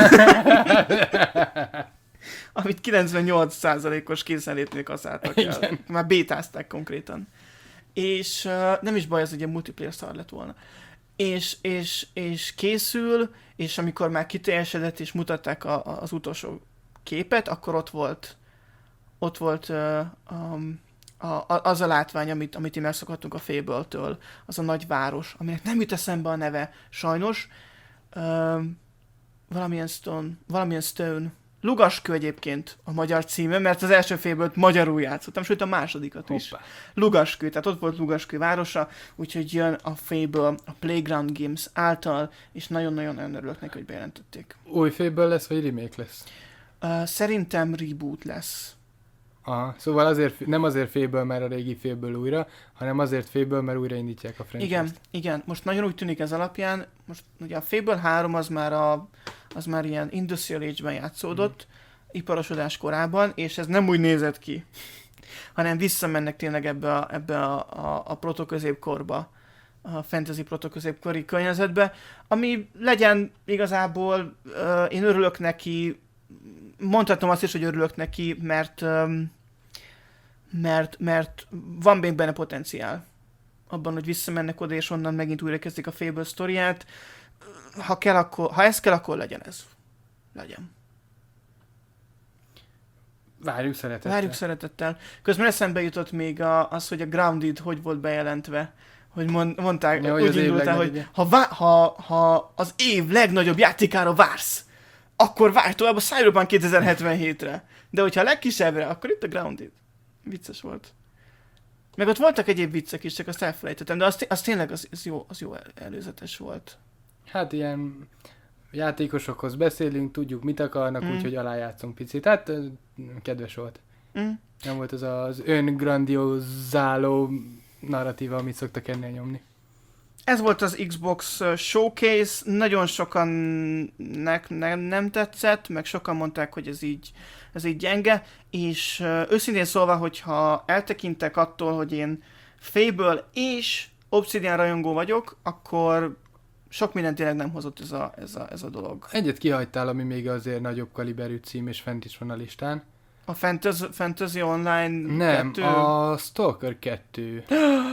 Speaker 1: Amit kilencvennyolc százalékos készenlétnél kaszáltak el. Már bétázták konkrétan. És uh, nem is baj, ez ugye multiplayer szar lett volna. És, és, és készül, és amikor már kiteljesedett, és mutatták a, a, az utolsó képet, akkor ott volt ott volt uh, um, a, a, az a látvány, amit, amit én megszokhattunk a Fable-től, az a nagy város, aminek nem jut eszembe a neve, sajnos. Uh, valamilyen Stone, valamilyen Stone. Lugaskő egyébként a magyar címe, mert az első Fable-t magyarul játszottam, sőt a másodikat is. Hoppá. Lugaskő, tehát ott volt Lugaskő városa, úgyhogy jön a Fable a Playground Games által, és nagyon-nagyon örülök neki, hogy bejelentették.
Speaker 2: Új Fable lesz, vagy remake lesz?
Speaker 1: Uh, szerintem reboot lesz.
Speaker 2: Aha, szóval azért, nem azért Fable, mert a régi Fable újra, hanem azért Fable, mert újraindítják a franchise-t.
Speaker 1: Igen, igen. Most nagyon úgy tűnik ez alapján, most ugye a Fable három az már, a, az már ilyen Industrial Age-ben játszódott, mm. iparosodás korában, és ez nem úgy nézett ki, hanem visszamennek tényleg ebbe a, ebbe a, a, a protoközépkorba, a fantasy protoközépkori környezetbe, ami legyen igazából, uh, én örülök neki, mondhatom azt is, hogy örülök neki, mert, um, mert, mert van még benne potenciál abban, hogy visszamennek oda, és onnan megint újra kezdik a Fable sztoriát. Ha kell, akkor, ha ez kell, akkor legyen ez. Legyen.
Speaker 2: Várjuk szeretettel.
Speaker 1: Várjuk szeretettel. Közben eszembe jutott még a, az, hogy a Grounded hogy volt bejelentve. Hogy mond, mondták, ja, úgy indultál, hogy ha, vá- ha, ha az év legnagyobb játékára vársz, akkor várj tovább a Cyberpunk kétezer-hetvenhétre. De hogyha a legkisebbre, akkor itt a Grounded. Vicces volt. Meg ott voltak egyéb viccek is, csak azt elfelejtettem, de az, az tényleg az, az, jó, az jó előzetes volt.
Speaker 2: Hát ilyen játékosokhoz beszélünk, tudjuk mit akarnak, mm. úgyhogy alájátszunk picit. Hát kedves volt. Mm. Nem volt az az öngrandiozáló narratíva, amit szoktak ennél nyomni.
Speaker 1: Ez volt az Xbox Showcase, nagyon sokannek nem, nem tetszett, meg sokan mondták, hogy ez így, ez így gyenge, és uh, őszintén szólva, hogyha eltekintek attól, hogy én Fable és Obsidian rajongó vagyok, akkor sok mindent tényleg nem hozott ez a, ez a, ez a dolog.
Speaker 2: Egyet kihagytál, ami még azért nagyobb kaliberű cím, és fent is van a listán.
Speaker 1: A Fantasy, Fantasy Online
Speaker 2: Nem,
Speaker 1: kettő?
Speaker 2: A Stalker kettő.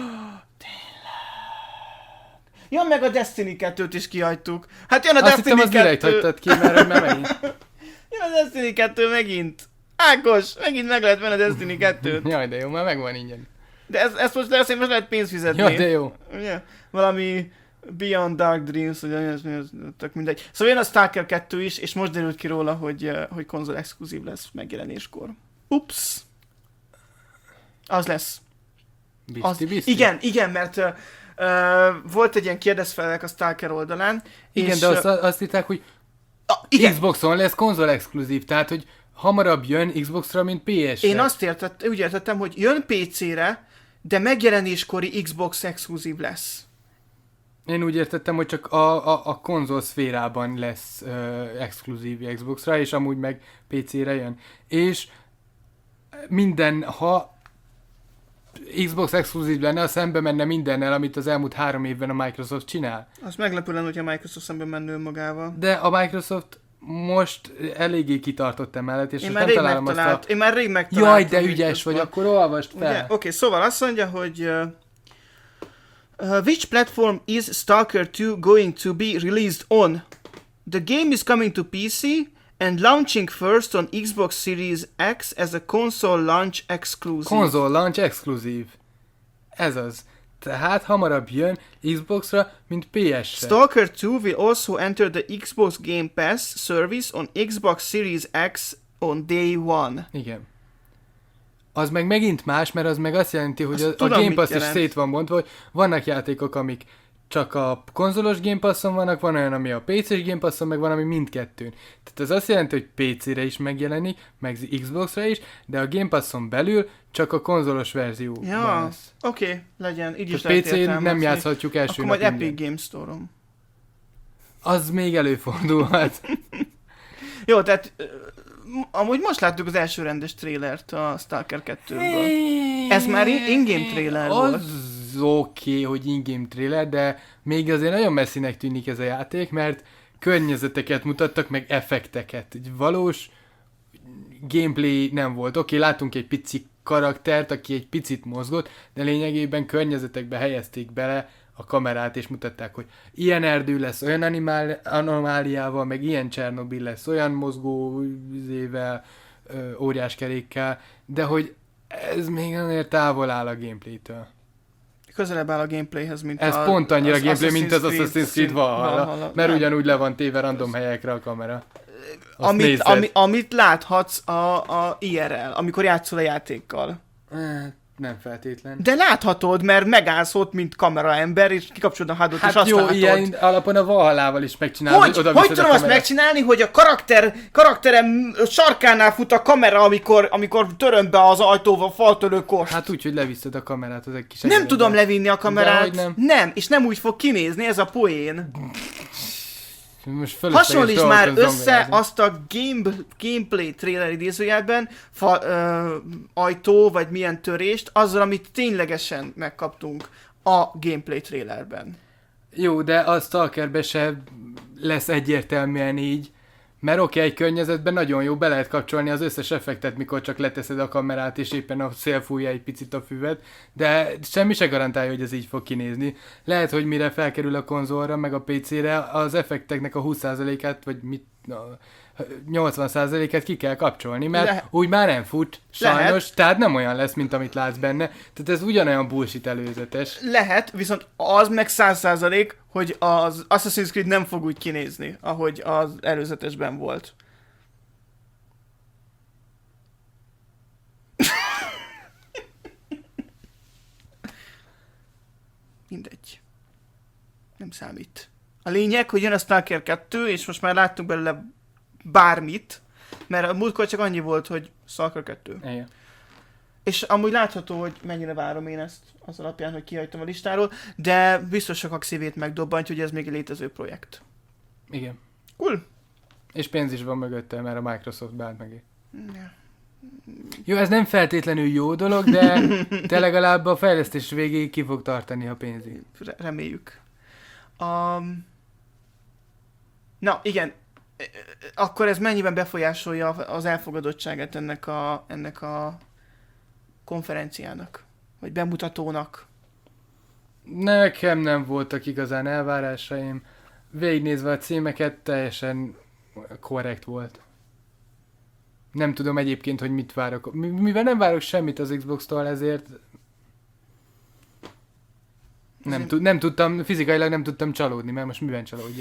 Speaker 1: Ja, meg a Destiny kettőt is kihagytuk. Hát jön a
Speaker 2: Azt
Speaker 1: Destiny
Speaker 2: hittem,
Speaker 1: kettő.
Speaker 2: Azt direkt hagytad ki, mert már megint.
Speaker 1: Jön a Destiny kettő megint. Ákos, megint meg lehet venni a Destiny kettőt.
Speaker 2: Jaj, de jó, már megvan ingyen.
Speaker 1: De ez, ez most lesz, most lehet pénzt fizetni.
Speaker 2: Jaj, de jó.
Speaker 1: Ugye? Valami Beyond Dark Dreams, vagy ez, ez, tök mindegy. Szóval jön a Stalker kettő is, és most derült ki róla, hogy, hogy konzol exkluzív lesz megjelenéskor. Ups. Az lesz.
Speaker 2: Biszti,
Speaker 1: az,
Speaker 2: biszti.
Speaker 1: Igen, igen, mert uh, uh, volt egy ilyen kérdezfelek a Stalker oldalán.
Speaker 2: Igen,
Speaker 1: és,
Speaker 2: de azt, azt hitták, hogy
Speaker 1: uh, igen.
Speaker 2: Xboxon lesz konzol exkluzív, tehát hogy hamarabb jön Xboxra, mint pé es-re.
Speaker 1: Én azt értett, úgy értettem, hogy jön pé cére, de megjelenéskori Xbox exkluzív lesz.
Speaker 2: Én úgy értettem, hogy csak a, a, a konzol szférában lesz uh, exkluzív Xboxra, és amúgy meg pé cére jön. És minden, ha Xbox exkluzív lenne, a szembe menne mindennel, amit az elmúlt három évben a Microsoft csinál.
Speaker 1: Az meglepő lenne, hogyha a Microsoft szembe menne magával.
Speaker 2: De a Microsoft most eléggé kitartott emellett, és
Speaker 1: én
Speaker 2: most nem találom
Speaker 1: megtalált,
Speaker 2: azt a...
Speaker 1: Én már rég megtaláltam.
Speaker 2: Jaj, de ügyes vagy, akkor olvast fel.
Speaker 1: Oké, okay, szóval azt mondja, hogy uh, uh, which platform is Stalker two going to be released on? The game is coming to pé cé and launching first on Xbox Series X as a console launch exclusive.
Speaker 2: Console launch exclusive. Ez az. Tehát hamarabb jön Xboxra, mint pé es-re.
Speaker 1: Stalker two will also enter the Xbox Game Pass service on Xbox Series X on day one.
Speaker 2: Igen. az meg megint más, mert az meg azt jelenti, hogy a, a Game Pass is szét van bontva, hogy vannak játékok, amik csak a konzolos Game Passon vannak, van olyan, ami a pé cés Game Passon, meg van, ami mindkettőn. Tehát ez azt jelenti, hogy pé cére is megjelenik, meg Xboxra is, de a Game Passon belül csak a konzolos verzió
Speaker 1: ja,
Speaker 2: lesz.
Speaker 1: oké, okay, legyen, így is
Speaker 2: pé cén nem játszhatjuk első
Speaker 1: Akkor majd Epic minden. Games Store-on.
Speaker 2: Az még előfordulhat.
Speaker 1: Jó, tehát amúgy most láttuk az első rendes trélert a Stalker kettőből. Ez már in-game trailer volt.
Speaker 2: Az oké, okay, hogy in-game trailer, de még azért nagyon messzinek tűnik ez a játék, mert környezeteket mutattak, meg effekteket. Egy valós gameplay nem volt. Oké, okay, látunk egy pici karaktert, aki egy picit mozgott, de lényegében környezetekbe helyezték bele a kamerát, és mutatták, hogy ilyen erdő lesz, olyan animál, anomáliával, meg ilyen Csernobil lesz, olyan mozgó üzével, óriáskerékkel, de hogy ez még azért távol áll a gameplaytől.
Speaker 1: Közelebb áll a gameplayhez, mint
Speaker 2: ez
Speaker 1: a...
Speaker 2: Ez pont annyira
Speaker 1: az
Speaker 2: gameplay, mint az Assassin's Creed Valhalla,
Speaker 1: Valhalla.
Speaker 2: mert ugyanúgy le van téve random helyekre a kamera.
Speaker 1: Amit, ami, amit láthatsz a, a i er el, amikor játszol a játékkal.
Speaker 2: Nem feltétlen.
Speaker 1: De láthatod, mert megállsz ott, mint kameraember, és kikapcsolod a hádot,
Speaker 2: hát
Speaker 1: és azt
Speaker 2: jó,
Speaker 1: látod.
Speaker 2: ilyen alapon a Valhallával is megcsinálod.
Speaker 1: Hogy? Hogy, hogy tudom azt megcsinálni, hogy a karakter, karakterem sarkánál fut a kamera, amikor, amikor töröm be az ajtóval faltörőkost?
Speaker 2: Hát úgy, hogy leviszed a kamerát, az egy kis
Speaker 1: Nem
Speaker 2: előre.
Speaker 1: tudom levinni a kamerát.
Speaker 2: Nem.
Speaker 1: nem, és nem úgy fog kinézni, ez a poén.
Speaker 2: Hasonlíts
Speaker 1: már össze azt a game, gameplay trailer idézőjelben, fa, ö, ajtó, vagy milyen törést, azzal, amit ténylegesen megkaptunk a gameplay trailerben.
Speaker 2: Jó, de a Stalkerben se lesz egyértelműen így, mert oké, okay, egy környezetben nagyon jó, be lehet kapcsolni az összes effektet, mikor csak leteszed a kamerát, és éppen a szél fújja egy picit a füvet, de semmi se garantálja, hogy ez így fog kinézni. Lehet, hogy mire felkerül a konzolra, meg a pé cére, az effekteknek a húsz százalékát, vagy mit, nyolcvan százalékát ki kell kapcsolni, mert Le- úgy már nem fut, sajnos, lehet. Tehát nem olyan lesz, mint amit látsz benne. Tehát ez ugyanolyan bullshit előzetes.
Speaker 1: Lehet, viszont az meg száz százalék, hogy az Assassin's Creed nem fog úgy kinézni, ahogy az előzetesben volt. Mindegy. Nem számít. A lényeg, hogy jön a Stalker kettő, és most már láttunk belőle bármit, mert a múltkor csak annyi volt, hogy Stalker kettő.
Speaker 2: Igen.
Speaker 1: És amúgy látható, hogy mennyire várom én ezt az alapján, hogy kihagytam a listáról, de biztos sokak szívét megdobbantja, hogy ez még egy létező projekt.
Speaker 2: Igen.
Speaker 1: Cool.
Speaker 2: És pénz is van mögötte, mert a Microsoft bánt meg.
Speaker 1: Ja.
Speaker 2: Jó, ez nem feltétlenül jó dolog, de te legalább a fejlesztés végéig ki fog tartani a pénzét.
Speaker 1: Reméljük. Um, na, igen. Akkor ez mennyiben befolyásolja az elfogadottságát ennek a, ennek a konferenciának? Vagy bemutatónak?
Speaker 2: Nekem nem voltak igazán elvárásaim. Végignézve a címeket teljesen korrekt volt. Nem tudom egyébként, hogy mit várok. Mivel nem várok semmit az Xbox-tól, ezért nem, tud, nem tudtam, fizikailag nem tudtam csalódni, mert most miben csalódja?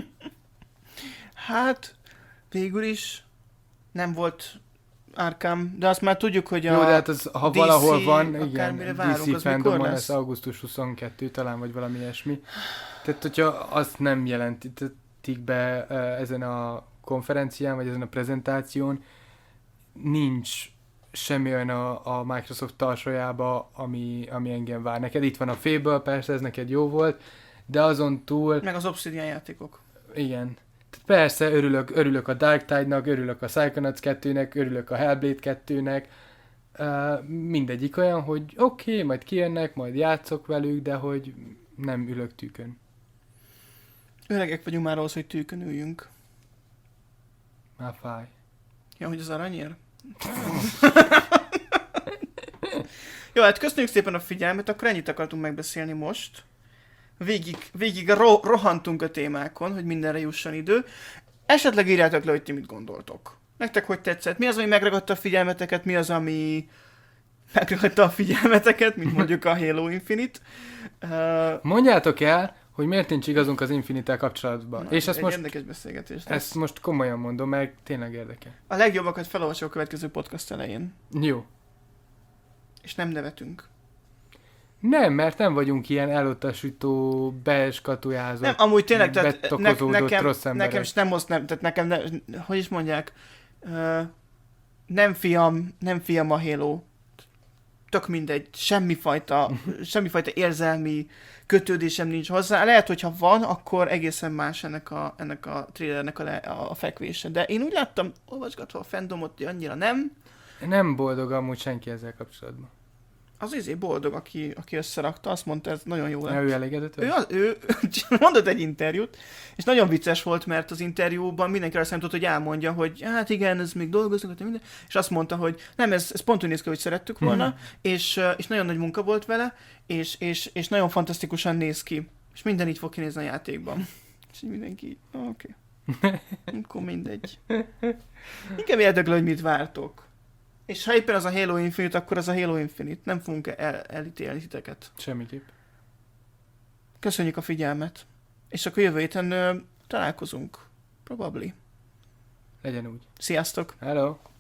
Speaker 1: Hát, végül is nem volt Arkham, de azt már tudjuk, hogy a
Speaker 2: Jó, de hát az, ha
Speaker 1: dé cé,
Speaker 2: valahol van, igen,
Speaker 1: várunk,
Speaker 2: dé cé fandomon
Speaker 1: lesz?
Speaker 2: lesz augusztus huszonkettő talán, vagy valami ilyesmi. Tehát, hogyha azt nem jelentítik be ezen a konferencián, vagy ezen a prezentáción, nincs semmi olyan a, a Microsoft tarsójába, ami, ami engem vár. Neked itt van a Fable, persze ez neked jó volt, de azon túl...
Speaker 1: Meg az Obsidian játékok.
Speaker 2: Igen. Persze, örülök, örülök a Dark Tide-nak, örülök a Psychonauts kettőnek, örülök a Hellblade kettőnek. Uh, mindegyik olyan, hogy oké, okay, majd kijönnek, majd játszok velük, de hogy nem ülök tűkön.
Speaker 1: Öregek vagyunk már ahhoz, hogy tűkön üljünk.
Speaker 2: Már fáj.
Speaker 1: Ja, hogy az aranyér? Jó, hát köszönjük szépen a figyelmet, akkor ennyit akartunk megbeszélni most. Végig, végig ro- rohantunk a témákon, hogy mindenre jusson idő. Esetleg írjátok le, hogy ti mit gondoltok. Nektek hogy tetszett? Mi az, ami megragadta a figyelmeteket? Mi az, ami megragadta a figyelmeteket, mint mondjuk a Halo Infinite? Uh...
Speaker 2: Mondjátok el, hogy miért nincs igazunk az Infinite-tel kapcsolatban.
Speaker 1: Na,
Speaker 2: És ezt
Speaker 1: egy
Speaker 2: most,
Speaker 1: érdekes beszélgetés.
Speaker 2: ezt most komolyan mondom, meg tényleg érdekel.
Speaker 1: A legjobbakat felolvasom a következő podcast elején.
Speaker 2: Jó.
Speaker 1: És nem nevetünk.
Speaker 2: Nem, mert nem vagyunk ilyen elutasító, beskatujázott,
Speaker 1: Nem, amúgy tényleg, tehát ne, nekem,
Speaker 2: rossz emberek.
Speaker 1: nekem nem most nem, tehát nekem, ne, hogy is mondják, uh, nem fiam, nem fiam a Halo. Tök mindegy, semmifajta, semmifajta érzelmi kötődésem nincs hozzá. Lehet, hogyha van, akkor egészen más ennek a, ennek a trailernek a, le, a fekvése. De én úgy láttam, olvasgatva a fandomot, hogy annyira nem.
Speaker 2: Nem boldog amúgy senki ezzel kapcsolatban.
Speaker 1: Az izé boldog, aki, aki összerakta, azt mondta, ez nagyon jó lett.
Speaker 2: Ne, ő elégedett?
Speaker 1: Ő, az, ő mondott egy interjút, és nagyon vicces volt, mert az interjúban mindenki azt számított, hogy elmondja, hogy hát igen, ez még dolgoznak, minden, és azt mondta, hogy nem, ez, ez pont úgy néz ki, hogy szerettük volna, és, és nagyon nagy munka volt vele, és, és, és nagyon fantasztikusan néz ki, és minden így fog kinézni a játékban. És így mindenki így, oké. Okay. Akkor mindegy. Inkább érdekel, hogy mit vártok. És ha éppen az a Halo Infinite, akkor az a Halo Infinite. Nem fogunk el, elítélni titeket.
Speaker 2: Semmiképp.
Speaker 1: Köszönjük a figyelmet. És akkor jövő héten ö, találkozunk. Probably.
Speaker 2: Legyen úgy.
Speaker 1: Sziasztok!
Speaker 2: Hello!